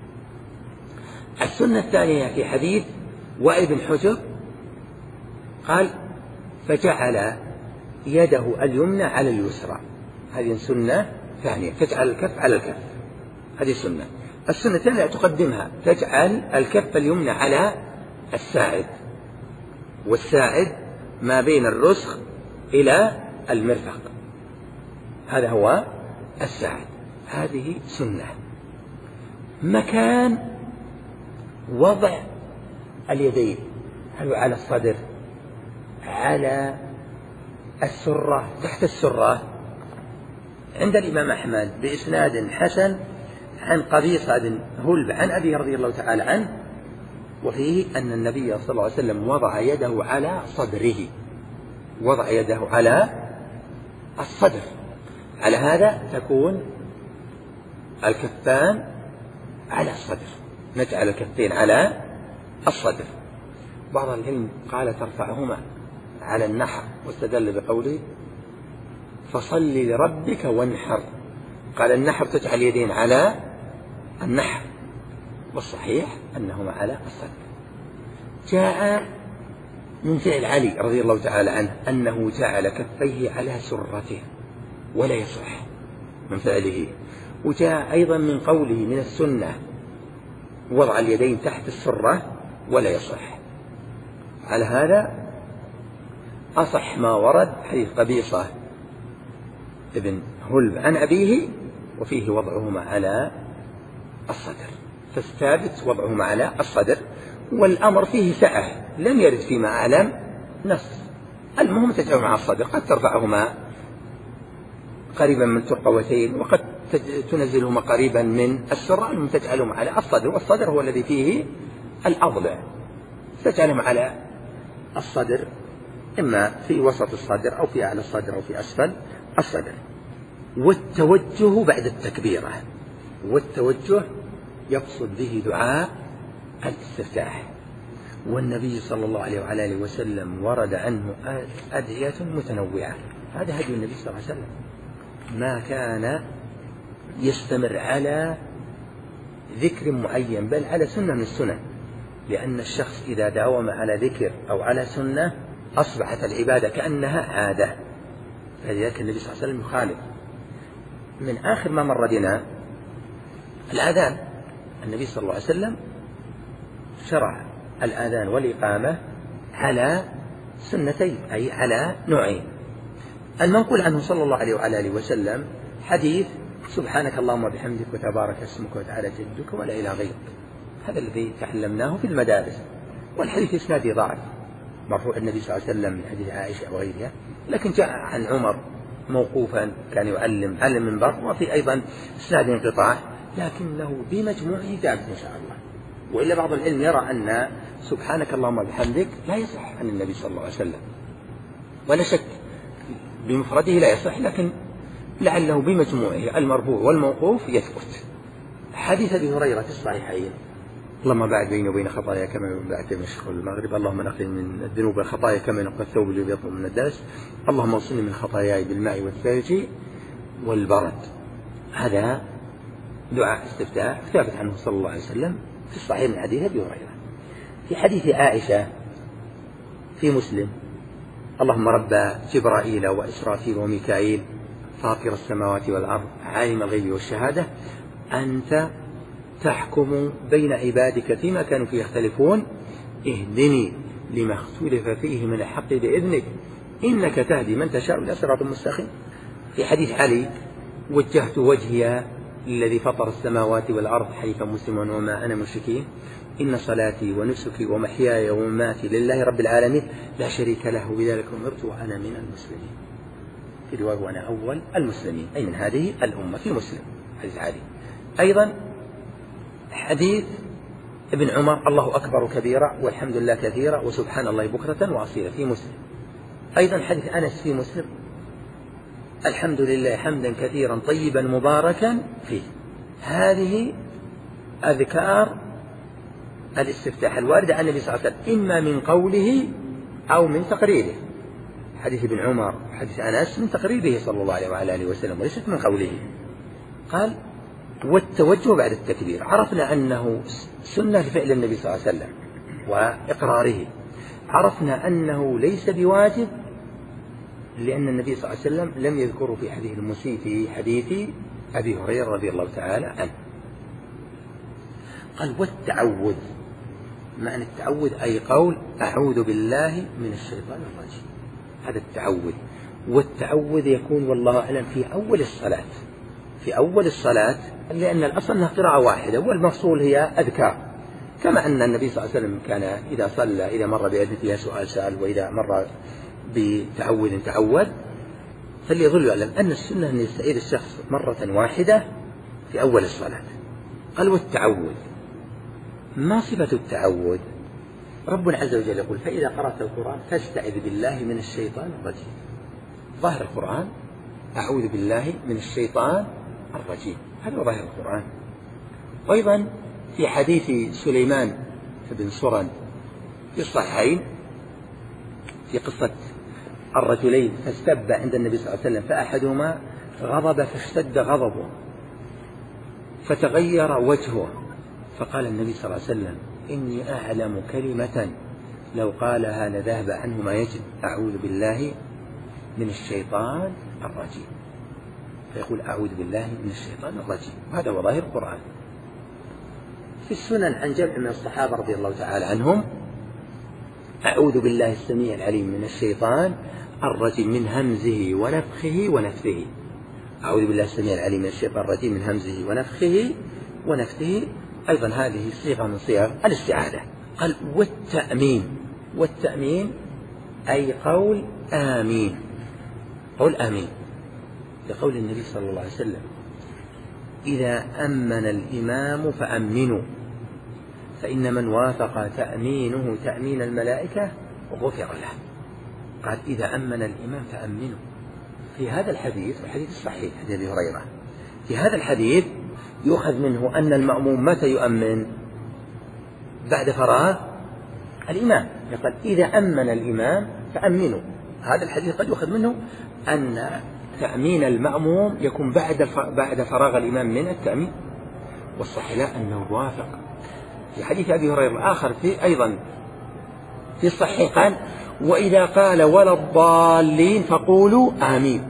السنة الثانية في حديث وائل بن حجر قال فجعل يده اليمنى على اليسرى، هذه سنة ثانية، تجعل الكف على الكف، هذه سنة. السنة الثانية تقدمها، تجعل الكف اليمنى على الساعد، والساعد ما بين الرسغ إلى المرفق، هذا هو الساعد، هذه سنة. مكان وضع اليدين هل على الصدر، على السرة، تحت السرة؟ عند الإمام أحمد بإسناد حسن عن قبيصة بن هلب عن أبيه رضي الله تعالى عنه، وفيه أن النبي صلى الله عليه وسلم وضع يده على صدره، وضع يده على الصدر. على هذا تكون الكفان على الصدر، نجعل الكفين على الصدر. بعض العلم قال ترفعهما على النحر، واستدل بقوله فصل لربك وانحر، قال النحر تجعل يدين على النحر، والصحيح أنهما على الصدر. جاء من فعل علي رضي الله تعالى عنه أنه جعل كفيه على سرته ولا يصح من فعله، وجاء أيضا من قوله من السنة وضع اليدين تحت السرة ولا يصح. على هذا أصح ما ورد حديث قبيصة ابن هلب عن أبيه وفيه وضعهما على الصدر، فالثابت وضعهما على الصدر، والأمر فيه سعة، لم يرد فيما أعلم نص. المهم تجعلهما على الصدر، قد ترفعهما قريبا من الترقوتين وقد تنزلهما قريبا من السرة، المهم تجعلهما على الصدر، والصدر هو الذي فيه الأضلع، تجعلهما على الصدر، إما في وسط الصدر أو في أعلى الصدر أو في أسفل الصدر. والتوجه بعد التكبيرة، والتوجه يقصد به دعاء الاستفتاح، والنبي صلى الله عليه وعلى آله وسلم ورد عنه أدعية متنوعة، هذا هدي النبي صلى الله عليه وسلم، ما كان يستمر على ذكر معين بل على سنة من السنن، لأن الشخص إذا داوم على ذكر أو على سنة أصبحت العبادة كأنها عادة، فلذلك النبي صلى الله عليه وسلم يخالف. من آخر ما مر بنا الآذان، النبي صلى الله عليه وسلم شرع الآذان والإقامة على سنتين، أي على نوعين. المنقول عنه صلى الله عليه وعلى آله وسلم حديث سبحانك اللهم وبحمدك وتبارك اسمك وتعالى جدك ولا إله غيرك، هذا الذي تعلمناه في المدارس، والحديث إسناده ضعف، مرفوع النبي صلى الله عليه وسلم من حديث عائشة وغيرها، لكن جاء عن عمر موقوفا كان يعلم على المنبر، وفي أيضا إسناد انقطاع، لكنه بمجموعه ثابت إن شاء الله. وإلا بعض العلم يرى أن سبحانك اللهم وبحمدك لا يصح عن النبي صلى الله عليه وسلم، ولا شك بمفرده لا يصح، لكن لعله بمجموعه المرفوع والموقوف يثبت. حديث أبي هريرة في الصحيحين اللهم باعد بيني وبين خطايا كما بعدت بين المشرق والمغرب، اللهم نقني من الذنوب والخطايا كما ينقى الثوب الذي يطلب من الدنس، اللهم اوصلني من خطاياي بالماء والثلج والبرد. هذا دعاء استفتاح ثابت عنه صلى الله عليه وسلم في الصحيح من حديث أبي هريرة. في حديث عائشة في مسلم: اللهم رب جبرائيل وإسرافيل وميكائيل فاطر السماوات والأرض عالم الغيب والشهادة أنت تحكم بين عبادك فيما كانوا فيه يختلفون اهدني لما اختلف فيه من الحق بإذنك إنك تهدي من تشاء إلى صراط مستقيم. في حديث علي: وجهت وجهي الذي فطر السماوات والأرض حنيفا مسلما وما أنا مشركين إن صلاتي ونسكي ومحياي ومماتي لله رب العالمين لا شريك له بذلك أمرت وأنا من المسلمين. في رواية: وأنا أول المسلمين، أي من هذه الأمة. في مسلم حديث علي. أيضا حديث ابن عمر: الله أكبر كبيرا والحمد لله كثيرا وسبحان الله بكرة وأصيلا، في مسلم. أيضا حديث أنس في مسلم: الحمد لله حمدا كثيرا طيبا مباركا فيه. هذه أذكار الاستفتاح الواردة عن النبي صلى الله عليه وسلم إما من قوله أو من تقريره. حديث ابن عمر حديث أنس من تقريره صلى الله عليه وعلى آله وسلم وليست من قوله. قال: والتوجه بعد التكبير. عرفنا أنه سنة لفعل النبي صلى الله عليه وسلم وإقراره. عرفنا أنه ليس بواجب لأن النبي صلى الله عليه وسلم لم يذكره في حديث المسيء في حديث أبي هريرة رضي الله تعالى عنه. قال: والتعوذ. معنى التعوذ أي قول أعوذ بالله من الشيطان الرجيم، هذا التعوذ. والتعوذ يكون والله أعلم في أول الصلاة، في أول الصلاة، لأن الأصل أنها قراءة واحدة والمفصول هي أذكار، كما أن النبي صلى الله عليه وسلم كان إذا صلى إذا مر بآية فيها سؤال سأل وإذا مر بتعوذ تعوذ. فليظل يعلم أن السنة أن يستعيذ الشخص مرة واحدة في أول الصلاة. قال: والتعوذ. ما صفة التعوذ؟ ربنا عز وجل يقول: فإذا قرأت القرآن فاستعذ بالله من الشيطان الرجيم. ظاهر القرآن أعوذ بالله من الشيطان الرجيم، هذا ظاهر القرآن. وأيضا في حديث سليمان بن سرد في الصحيحين في قصة الرجلين فاستب عند النبي صلى الله عليه وسلم فأحدهما غضب فاشتد غضبه فتغير وجهه، فقال النبي صلى الله عليه وسلم: إني أعلم كلمة لو قالها لذهب عنه ما يجب، أعوذ بالله من الشيطان الرجيم. فيقول: أعوذ بالله من الشيطان الرجيم، هذا هو ظاهر القرآن. في السنن عن جمع من الصحابة رضي الله تعالى عنهم: أعوذ بالله السميع العليم من الشيطان الرجيم من همزه ونفخه ونفثه. أعوذ بالله السميع العليم من الشيطان الرجيم من همزه ونفخه ونفثه. أيضا هذه صيغة من صيغ الاستعاذة. قال: والتأمين. والتأمين أي قول آمين، قول آمين، لقول النبي صلى الله عليه وسلم: إذا أمن الإمام فأمنوا فإن من وافق تأمينه تأمين الملائكة غفر له. قال: إذا أمن الإمام فأمنوا. في هذا الحديث الحديث الصحيح حديث أبي هريرة، في هذا الحديث يؤخذ منه أن المأموم متى يؤمن؟ بعد فراغ الإمام. يقول: إذا أمن الإمام فأمنوا. هذا الحديث قد يؤخذ منه أن تأمين المأموم يكون بعد بعد فراغ الإمام من التأمين، والصحيح لا، أنه وافق. في حديث أبي هريرة الآخر في أيضا في الصحيح قال: وإذا قال ولا الضالين فقولوا آمين.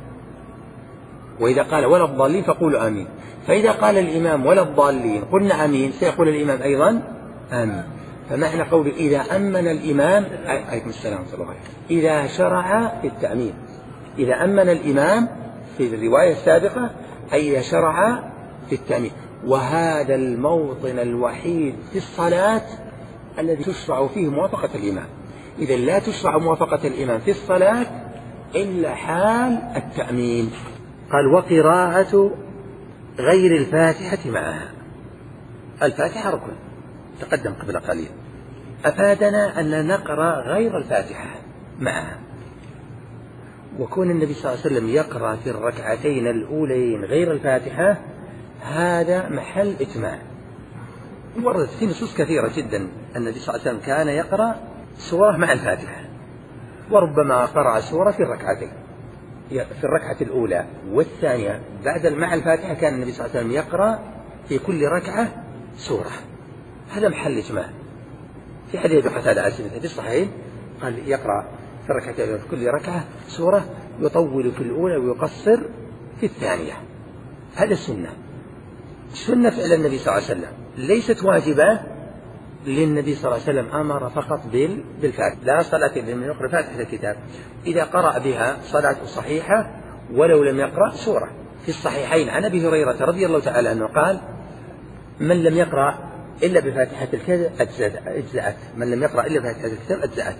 وإذا قال ولا الضالين فقولوا آمين. فإذا قال الإمام ولا الضالين قلنا آمين، سيقول الإمام أيضا آمين. فمعنى قول إذا أمن الإمام، عليكم السلام ورحمة الله وبركاته، إذا شرع في التأمين، إذا أمن الإمام في الرواية السابقة أي إذا شرع في التأمين. وهذا الموطن الوحيد في الصلاة الذي تشرع فيه موافقة الإمام. إذا لا تشرع موافقة الإمام في الصلاة إلا حال التأمين. قال: وقراءة غير الفاتحة معها. الفاتحة ركن تقدم قبل قليل، أفادنا أن نقرأ غير الفاتحة معها. وكون النبي صلى الله عليه وسلم يقرأ في الركعتين الأولين غير الفاتحة هذا محل إجماع، وردت في نصوص كثيرة جدا النبي صلى الله عليه وسلم كان يقرأ سورة مع الفاتحة، وربما قرأ سورة في الركعتين، في الركعة الأولى والثانية بعد مع الفاتحة كان النبي صلى الله عليه وسلم يقرأ في كل ركعة سورة. هذا محل إجماع. في حديث قتادة في الصحيحين قال يقرأ في الركعتين في كل ركعة سورة، يطول في الأولى ويقصر في الثانية. هذا السنة، سنة فعل النبي صلى الله عليه وسلم، ليست واجبة للنبي صلى الله عليه وسلم، أمر فقط بالفاتحة. لا صلاة لمن يقرأ فاتحة الكتاب، إذا قرأ بها صلاة صحيحة ولو لم يقرأ سورة. في الصحيحين عن أبي هريرة رضي الله تعالى عنه قال من لم يقرأ إلا بفاتحة الكتاب أجزأت، من لم يقرأ إلا بفاتحة الكتاب أجزأت،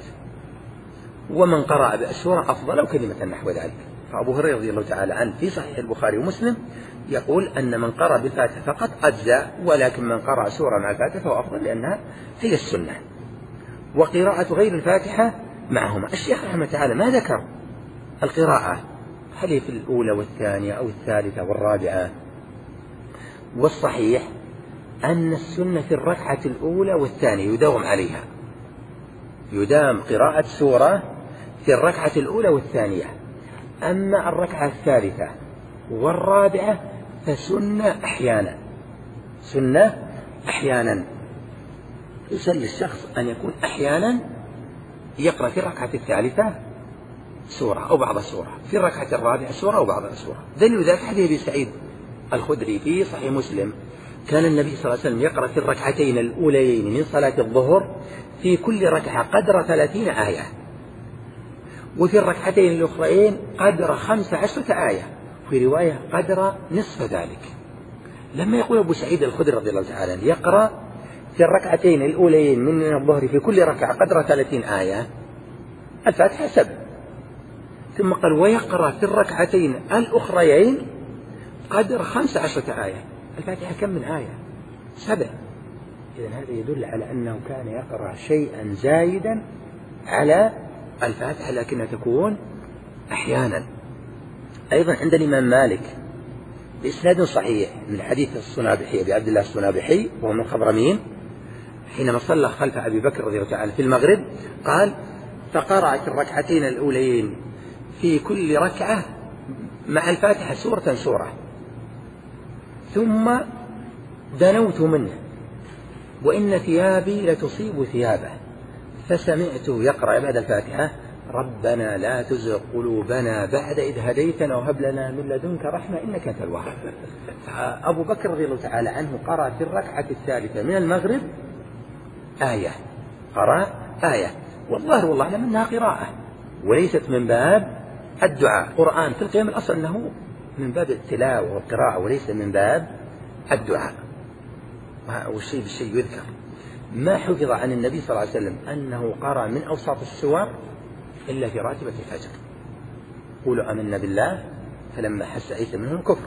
ومن قرأ بالسورة أفضل أو كلمة نحو ذلك. فأبو هريرة رضي الله تعالى عنه في صحيح البخاري ومسلم يقول أن من قرأ بالفاتحة فقط أجزاء، ولكن من قرأ سورة مع الفاتحة فهو أفضل لأنها هي السنة. وقراءة غير الفاتحة معهما. الشيخ رحمه تعالى ما ذكر القراءة هل في الأولى والثانية أو الثالثة والرابعة، والصحيح أن السنة في الركعة الأولى والثانية يداوم عليها، يدام قراءة سورة في الركعة الأولى والثانية. أما الركعة الثالثة والرابعة فسنة أحيانا، سنة أحيانا يسلي الشخص أن يكون أحيانا يقرأ في الركعة الثالثة سورة أو بعض السورة، في الركعة الرابعة سورة أو بعض السورة. دليل ذلك حديث أبي سعيد الخدري في صحيح مسلم كان النبي صلى الله عليه وسلم يقرأ في الركعتين الأوليين من صلاة الظهر في كل ركعة قدر ثلاثين آية، وفي الركعتين الأخرين قدر خمس عشرة آية، في رواية قدر نصف ذلك. لما يقول أبو سعيد الخدري رضي الله تعالى عنه يقرأ في الركعتين الأوليين من الظهر في كل ركعة قدر ثلاثين آية، الفاتحة سبع، ثم قال ويقرأ في الركعتين الأخريين قدر خمس عشرة آية، الفاتحة كم من آية؟ سبع. إذن هذا يدل على أنه كان يقرأ شيئا زايدا على الفاتحة لكنها تكون أحيانا. أيضا عند الإمام مالك بإسناد صحيح من حديث الصنابحي أبي عبد الله الصنابحي وهو من خضرمين حينما صلى خلف أبي بكر رضي الله تعالى في المغرب قال فقرأ في الركعتين الأولين في كل ركعة مع الفاتحة سورة سورة، ثم دنوت منه وإن ثيابي لتصيب ثيابه فسمعته يقرأ بعد الفاتحة ربنا لا تزغ قلوبنا بعد إذ هديتنا وهب لنا من لدنك رحمة إنك أنت الوهاب. أبو بكر رضي الله تعالى عنه قرأ في الركعة الثالثة من المغرب آية، قرأ آية، والظاهر والله أعلم أنها قراءة وليست من باب الدعاء. قرآن في القيام الأصل أنه من باب التلاوة والقراءة وليس من باب الدعاء، والشيء بالشيء يذكر. ما حفظ عن النبي صلى الله عليه وسلم أنه قرأ من أوساط السور إلا في راتبة الفجر، قولوا آمنا بالله فلما حس عيسى منهم الكفر.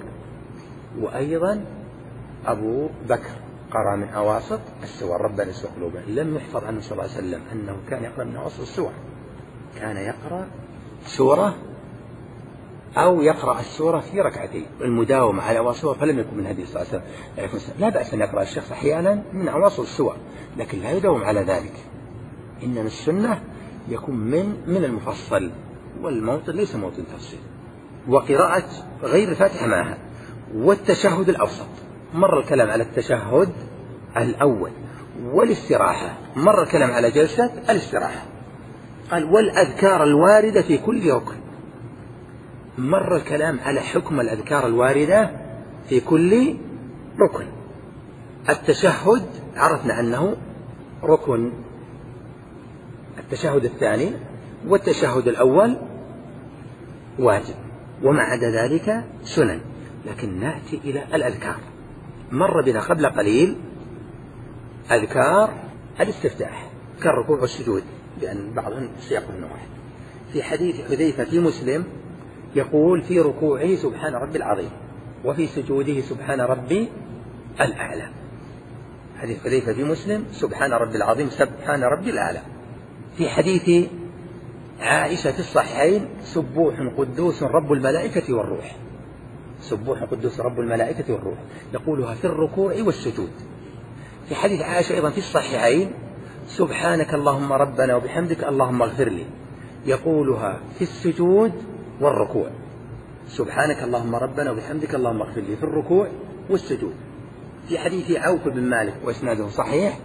وأيضا أبو بكر قرأ من أواسط السور ربنا اسلق قلوبنا. لم يحفظ عنه صلى الله عليه وسلم أنه كان يقرأ من أواسط السور، كان يقرأ سورة أو يقرأ السورة في ركعتين. المداومة على أواسط السور فلم يكن من هدي صلى الله عليه وسلم. لا بأس أن يقرأ الشخص أحيانا من أواسط السور لكن لا يداوم على ذلك، إنما السنة يكون من من المفصل، والموطن ليس موطن تفصيل. وقراءة غير الفاتحة معها. والتشهد الأوسط مر الكلام على التشهد الأول، والاستراحة مر الكلام على جلسة الاستراحة. قال والأذكار الواردة في كل ركن، مر الكلام على حكم الأذكار الواردة في كل ركن. التشهد عرفنا أنه ركن، التشهد الثاني والتشهد الأول واجب، وما عدا ذلك سنن. لكن نأتي إلى الأذكار. مر بنا قبل قليل أذكار الاستفتاح كالركوع والسجود، لأن بعضهم سياقهم واحد. في حديث حذيفة في مسلم يقول في ركوعه سبحان ربي العظيم وفي سجوده سبحان ربي الأعلى. حديث حذيفة في مسلم سبحان ربي العظيم سبحان ربي الأعلى. في حديث عائشة في الصحيحين سبوح قدوس رب الملائكة والروح، سبوح قدوس رب الملائكة والروح، يقولها في الركوع والسجود. في حديث عائشة أيضا في الصحيحين: سبحانك اللهم ربنا وبحمدك اللهم اغفر لي، يقولها في السجود والركوع. سبحانك اللهم ربنا وبحمدك اللهم اغفر لي في الركوع والسجود. في حديث عوف بن مالك وإسناده صحيح: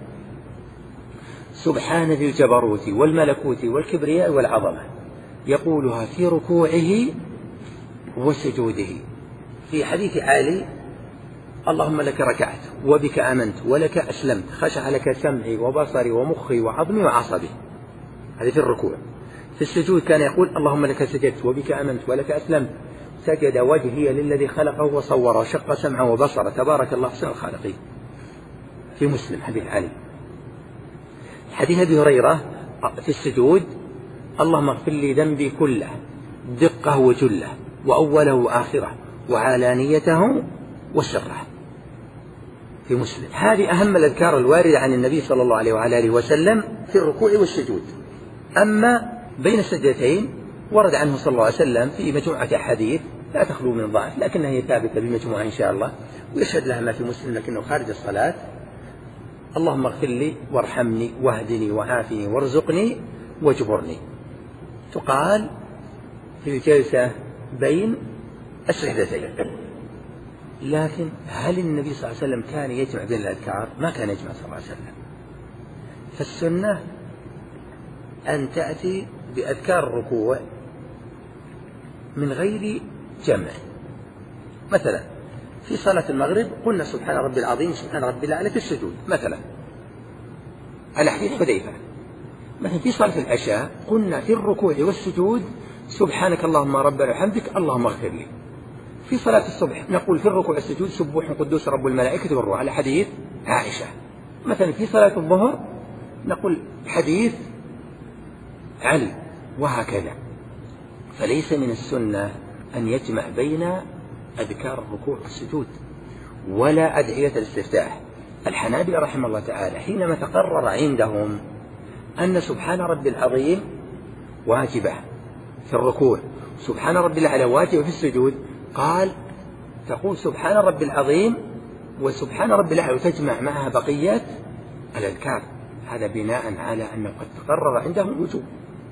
سبحان ذي الجبروت والملكوت والكبرياء والعظمة، يقولها في ركوعه وسجوده. في حديث علي: اللهم لك ركعت وبك آمنت ولك أسلمت، خشع لك سمعي وبصري ومخي وعظمي وعصبي. هذا في الركوع. في السجود كان يقول: اللهم لك سجدت وبك آمنت ولك أسلمت، سجد وجهي للذي خلقه وصوره وشق سمعه وبصره، تبارك الله أحسن الخالقين. في مسلم حديث علي. حديث أبي هريرة في السجود: اللهم اغفر لي ذنبي كله دقه وجله وأوله وآخره وعلانيته وسره. في مسلم. هذه أهم الأذكار الواردة عن النبي صلى الله عليه وعلى آله وسلم في الركوع والسجود. أما بين السجدتين ورد عنه صلى الله عليه وسلم في مجموعة أحاديث لا تخلو من ضعف، لكنها هي ثابتة بمجموعة إن شاء الله، ويشهد لها ما في مسلم لكنه خارج الصلاة: اللهم اغفر لي وارحمني واهدني وعافني وارزقني واجبرني. تقال في الجلسة بين السجدتين. لكن هل النبي صلى الله عليه وسلم كان يجمع بين الأذكار؟ ما كان يجمع صلى الله عليه وسلم. فالسنة أن تأتي بأذكار الركوع من غير جمع. مثلا في صلاة المغرب قلنا سبحان ربي العظيم سبحان ربي الأعلى في السجود مثلا على حديث حذيفة. مثلا في صلاة العشاء قلنا في الركوع والسجود سبحانك اللهم ربنا وبحمدك اللهم اغفر لي. في صلاة الصبح نقول في الركوع والسجود سبوح قدوس رب الملائكة والروح على حديث عائشة. مثلا في صلاة الظهر نقول حديث علي، وهكذا. فليس من السنة أن يجمع بين أذكار الركوع والسجود ولا أدعية الاستفتاح. الحنابلة رحمه الله تعالى حينما تقرر عندهم أن سبحان ربي العظيم واجبة في الركوع، سبحان ربي الأعلى واجبة في السجود، قال تقول سبحان ربي العظيم وسبحان ربي الأعلى وتجمع معها بقية الأذكار. هذا بناء على أنه قد تقرر عندهم الوجوب.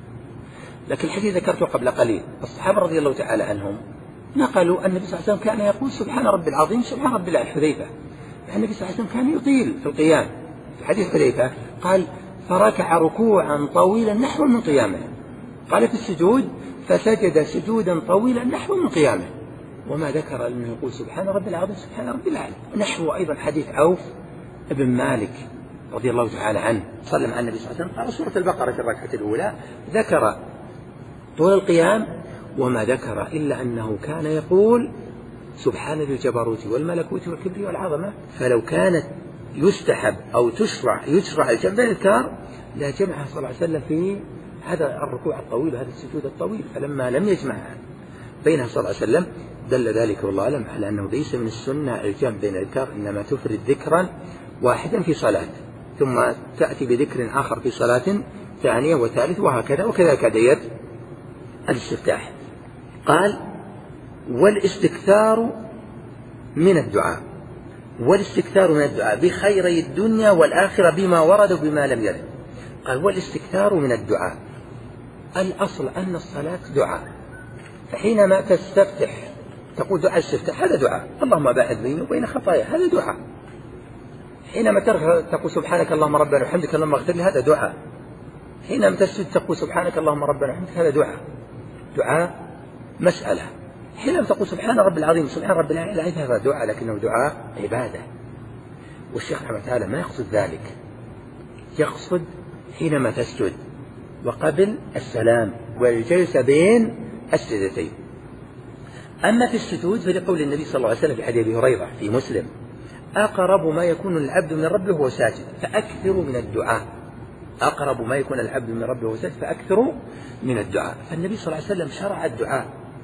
لكن الحديث ذكرته قبل قليل، الصحابة رضي الله تعالى عنهم نقلوا أن النبي صلى الله عليه وسلم كان يقول سبحان ربي العظيم سبحان ربي الأعلى. حذيفة النبي صلى الله عليه وسلم كان يطيل في القيام. في حديث حذيفة قال فركع ركوعا طويلا نحو من قيامه، قال في السجود فسجد سجودا طويلا نحو من قيامه، وما ذكر أنه يقول سبحان ربي العظيم سبحان ربي الأعلى. نحو أيضا حديث عوف ابن مالك رضي الله تعالى عنه صلى مع النبي صلى الله عليه وسلم قال سورة البقرة في الركعة الأولى، ذكر طول القيام وما ذكر إلا أنه كان يقول سبحان ذي الجبروت والملكوت والكبرياء والعظمة. فلو كانت يستحب أو تشرع يشرع الجمع بين الأذكار لا جمعها صلى الله عليه وسلم في هذا الركوع الطويل وهذا السجود الطويل. فلما لم يجمع بينها صلى الله عليه وسلم دل ذلك والله أعلم على أنه ليس من السنة الجمع بين الأذكار، إنما تفرد ذكرا واحدا في صلاة ثم تأتي بذكر آخر في صلاة ثانية وثالث وهكذا، وكذلك أدعية الاستفتاح. قال والاستكثار من الدعاء، والاستكثار من الدعاء بخيري الدنيا والآخرة بما ورد وبما لم يرد. قال والاستكثار من الدعاء، الأصل أن الصلاة دعاء، فحينما تستفتح تقول دعاء الاستفتاح هذا دعاء، اللهم باعد بيني وبين خطايا هذا دعاء. حينما تقول سبحانك اللهم ربنا وبحمدك اللهم اغفر لي هذا دعاء. حينما تسجد تقول سبحانك اللهم ربنا وبحمدك هذا دعاء، دعاء مسألة. حينما تقول سبحان رب العظيم سبحان رب العظيم هذا دعاء لكنه دعاء عبادة. والشيخ رحمه الله تعالى ما يقصد ذلك، يقصد حينما تسجد وقبل السلام والجلسة بين السجدتين. أما في السجود فلقول النبي صلى الله عليه وسلم في حديث أبي هريرة في مسلم أقرب ما يكون العبد من ربه وهو ساجد فأكثروا من الدعاء، أقرب ما يكون العبد من ربه وهو ساجد فأكثروا من الدعاء. فالنبي صلى الله عليه وسلم شرع الدعاء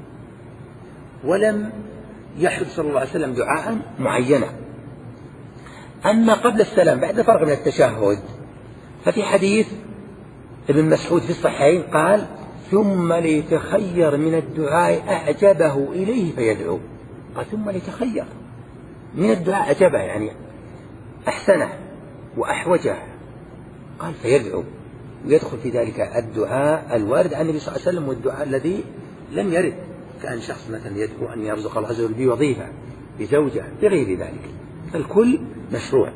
ولم يحد صلى الله عليه وسلم دعاء معينا. أما قبل السلام بعد فرغ من التشهد ففي حديث ابن مسعود في الصحيحين قال ثم ليتخير من الدعاء أعجبه إليه فيدعو. قال ثم ليتخير من الدعاء أعجبه يعني أحسنه وأحوجه، قال فيدعو، ويدخل في ذلك الدعاء الوارد عن النبي صلى الله عليه وسلم والدعاء الذي لم يرد، كأن شخص مثلا يدعو أن يرزق الله عز وجل بوظيفة، بزوجة، بغير ذلك، فالكل مشروع.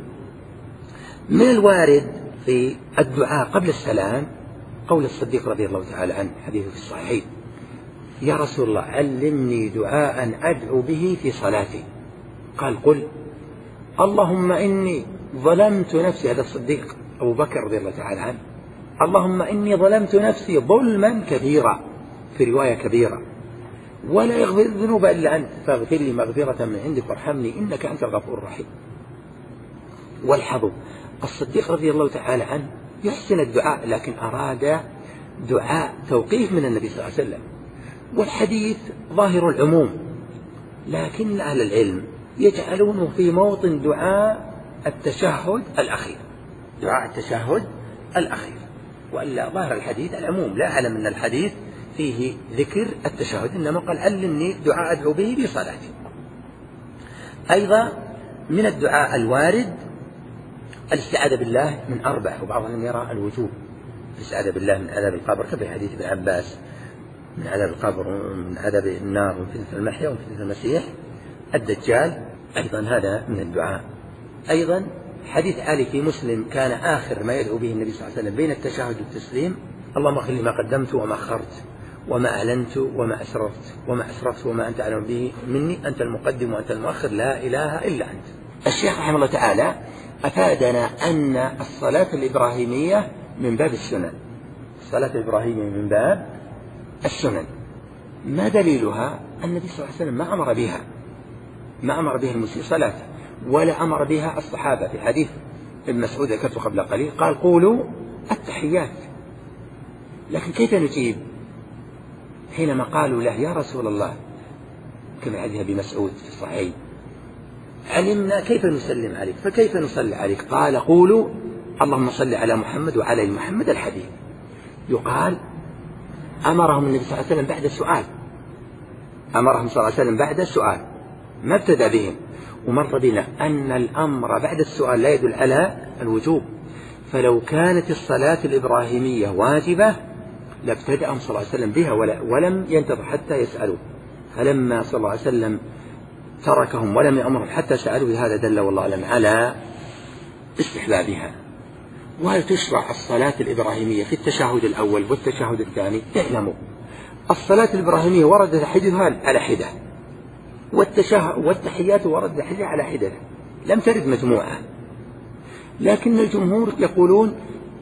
من الوارد في الدعاء قبل السلام قول الصديق رضي الله تعالى عنه، حديثه في الصحيحين: يا رسول الله علمني دعاء أدعو به في صلاتي. قال: قل اللهم إني ظلمت نفسي. هذا الصديق أبو بكر رضي الله تعالى عنه: اللهم إني ظلمت نفسي ظلما كبيرا، في رواية كبيرة، ولا يغفر الذنوب إلا أنت فاغفر لي مغفرة من عندك وارحمني إنك أنت الغفور الرحيم. والحظ الصديق رضي الله تعالى عنه يحسن الدعاء، لكن أراد دعاء توقيف من النبي صلى الله عليه وسلم، والحديث ظاهر العموم، لكن أهل العلم يجعلونه في موطن دعاء التشهد الأخير، دعاء التشهد الأخير، وإلا ظاهر الحديث العموم. لا أعلم أن الحديث فيه ذكر التشهد، إنما قال علمني دعاء أدعو به بصلاتي. أيضا من الدعاء الوارد الاستعاذة بالله من أربع، وبعضهم يرى الوجوب الاستعاذة بالله من عذاب القبر، كما حديث ابن عباس: من عذاب القبر ومن عذاب النار ومن فتنة المحيا ومن فتنة المسيح الدجال. أيضا هذا من الدعاء. أيضا حديث علي في مسلم: كان آخر ما يدعو به النبي صلى الله عليه وسلم بين التشهد والتسليم: اللهم اغفر لي ما قدمت وما أخرت وما أعلنت وما أسررت وما أسرفت وما أنت أعلم به مني، أنت المقدم وأنت المؤخر، لا إله إلا أنت. الشيخ رحمه الله تعالى أفادنا أن الصلاة الإبراهيمية من باب السنن، الصلاة الإبراهيمية من باب السنن. ما دليلها؟ النبي صلى الله عليه وسلم ما أمر بها، ما أمر بها المسيء صلاته، ولا أمر بها الصحابة. في حديث ابن مسعود ذكرته قبل قليل قال: قولوا التحيات. لكن كيف نجيب حينما قالوا له: يا رسول الله، كما حديث ابن مسعود في الصحيح: علمنا كيف نسلم عليك فكيف نصلي عليك؟ قال: قولوا اللهم صل على محمد وعلى ال محمد. الحديث يقال أمرهم النبي صلى الله عليه وسلم بعد السؤال، أمرهم صلى الله عليه وسلم بعد السؤال، ما ابتدأ بهم. ومر بنا أن الأمر بعد السؤال لا يدل على الوجوب، فلو كانت الصلاة الإبراهيمية واجبة لابتدأهم صلى الله عليه وسلم بها ولم ينتظر حتى يسألوا، فلما صلى الله عليه وسلم تركهم ولم يأمرهم حتى سألوا، هذا دل والله أعلم على استحبابها. وهل تشرع الصلاة الإبراهيمية في التشهد الأول والتشهد الثاني؟ اعلموا الصلاة الإبراهيمية ورد حدها على حدة، والتحيات ورد حدها على حدة، لم ترد مجموعة. لكن الجمهور يقولون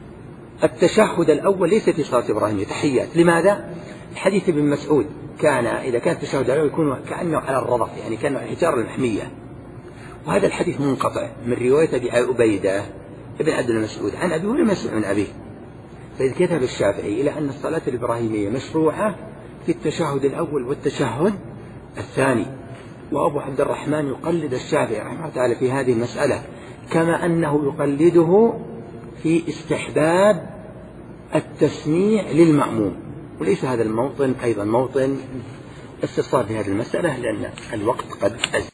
التشهد الأول ليس في صلاة إبراهيمية تحيات. لماذا؟ حديث ابن مسعود: كان إذا كان التشهد الأول يكون كأنه على الرضف، يعني كأنه على الحجارة المحمية. وهذا الحديث منقطع من رواية أبي عبيدة ابن عبد المسعود عن أبي ولم يسمع من أبيه. فإذ كتب الشافعي إلى أن الصلاة الإبراهيمية مشروعة في التشهد الأول والتشهد الثاني، وأبو عبد الرحمن يقلد الشافعي رحمه الله تعالى في هذه المسألة، كما أنه يقلده في استحباب التسميع للمأموم. وليس هذا الموطن أيضا موطن استصواب في هذه المسألة، لأن الوقت قد أزل.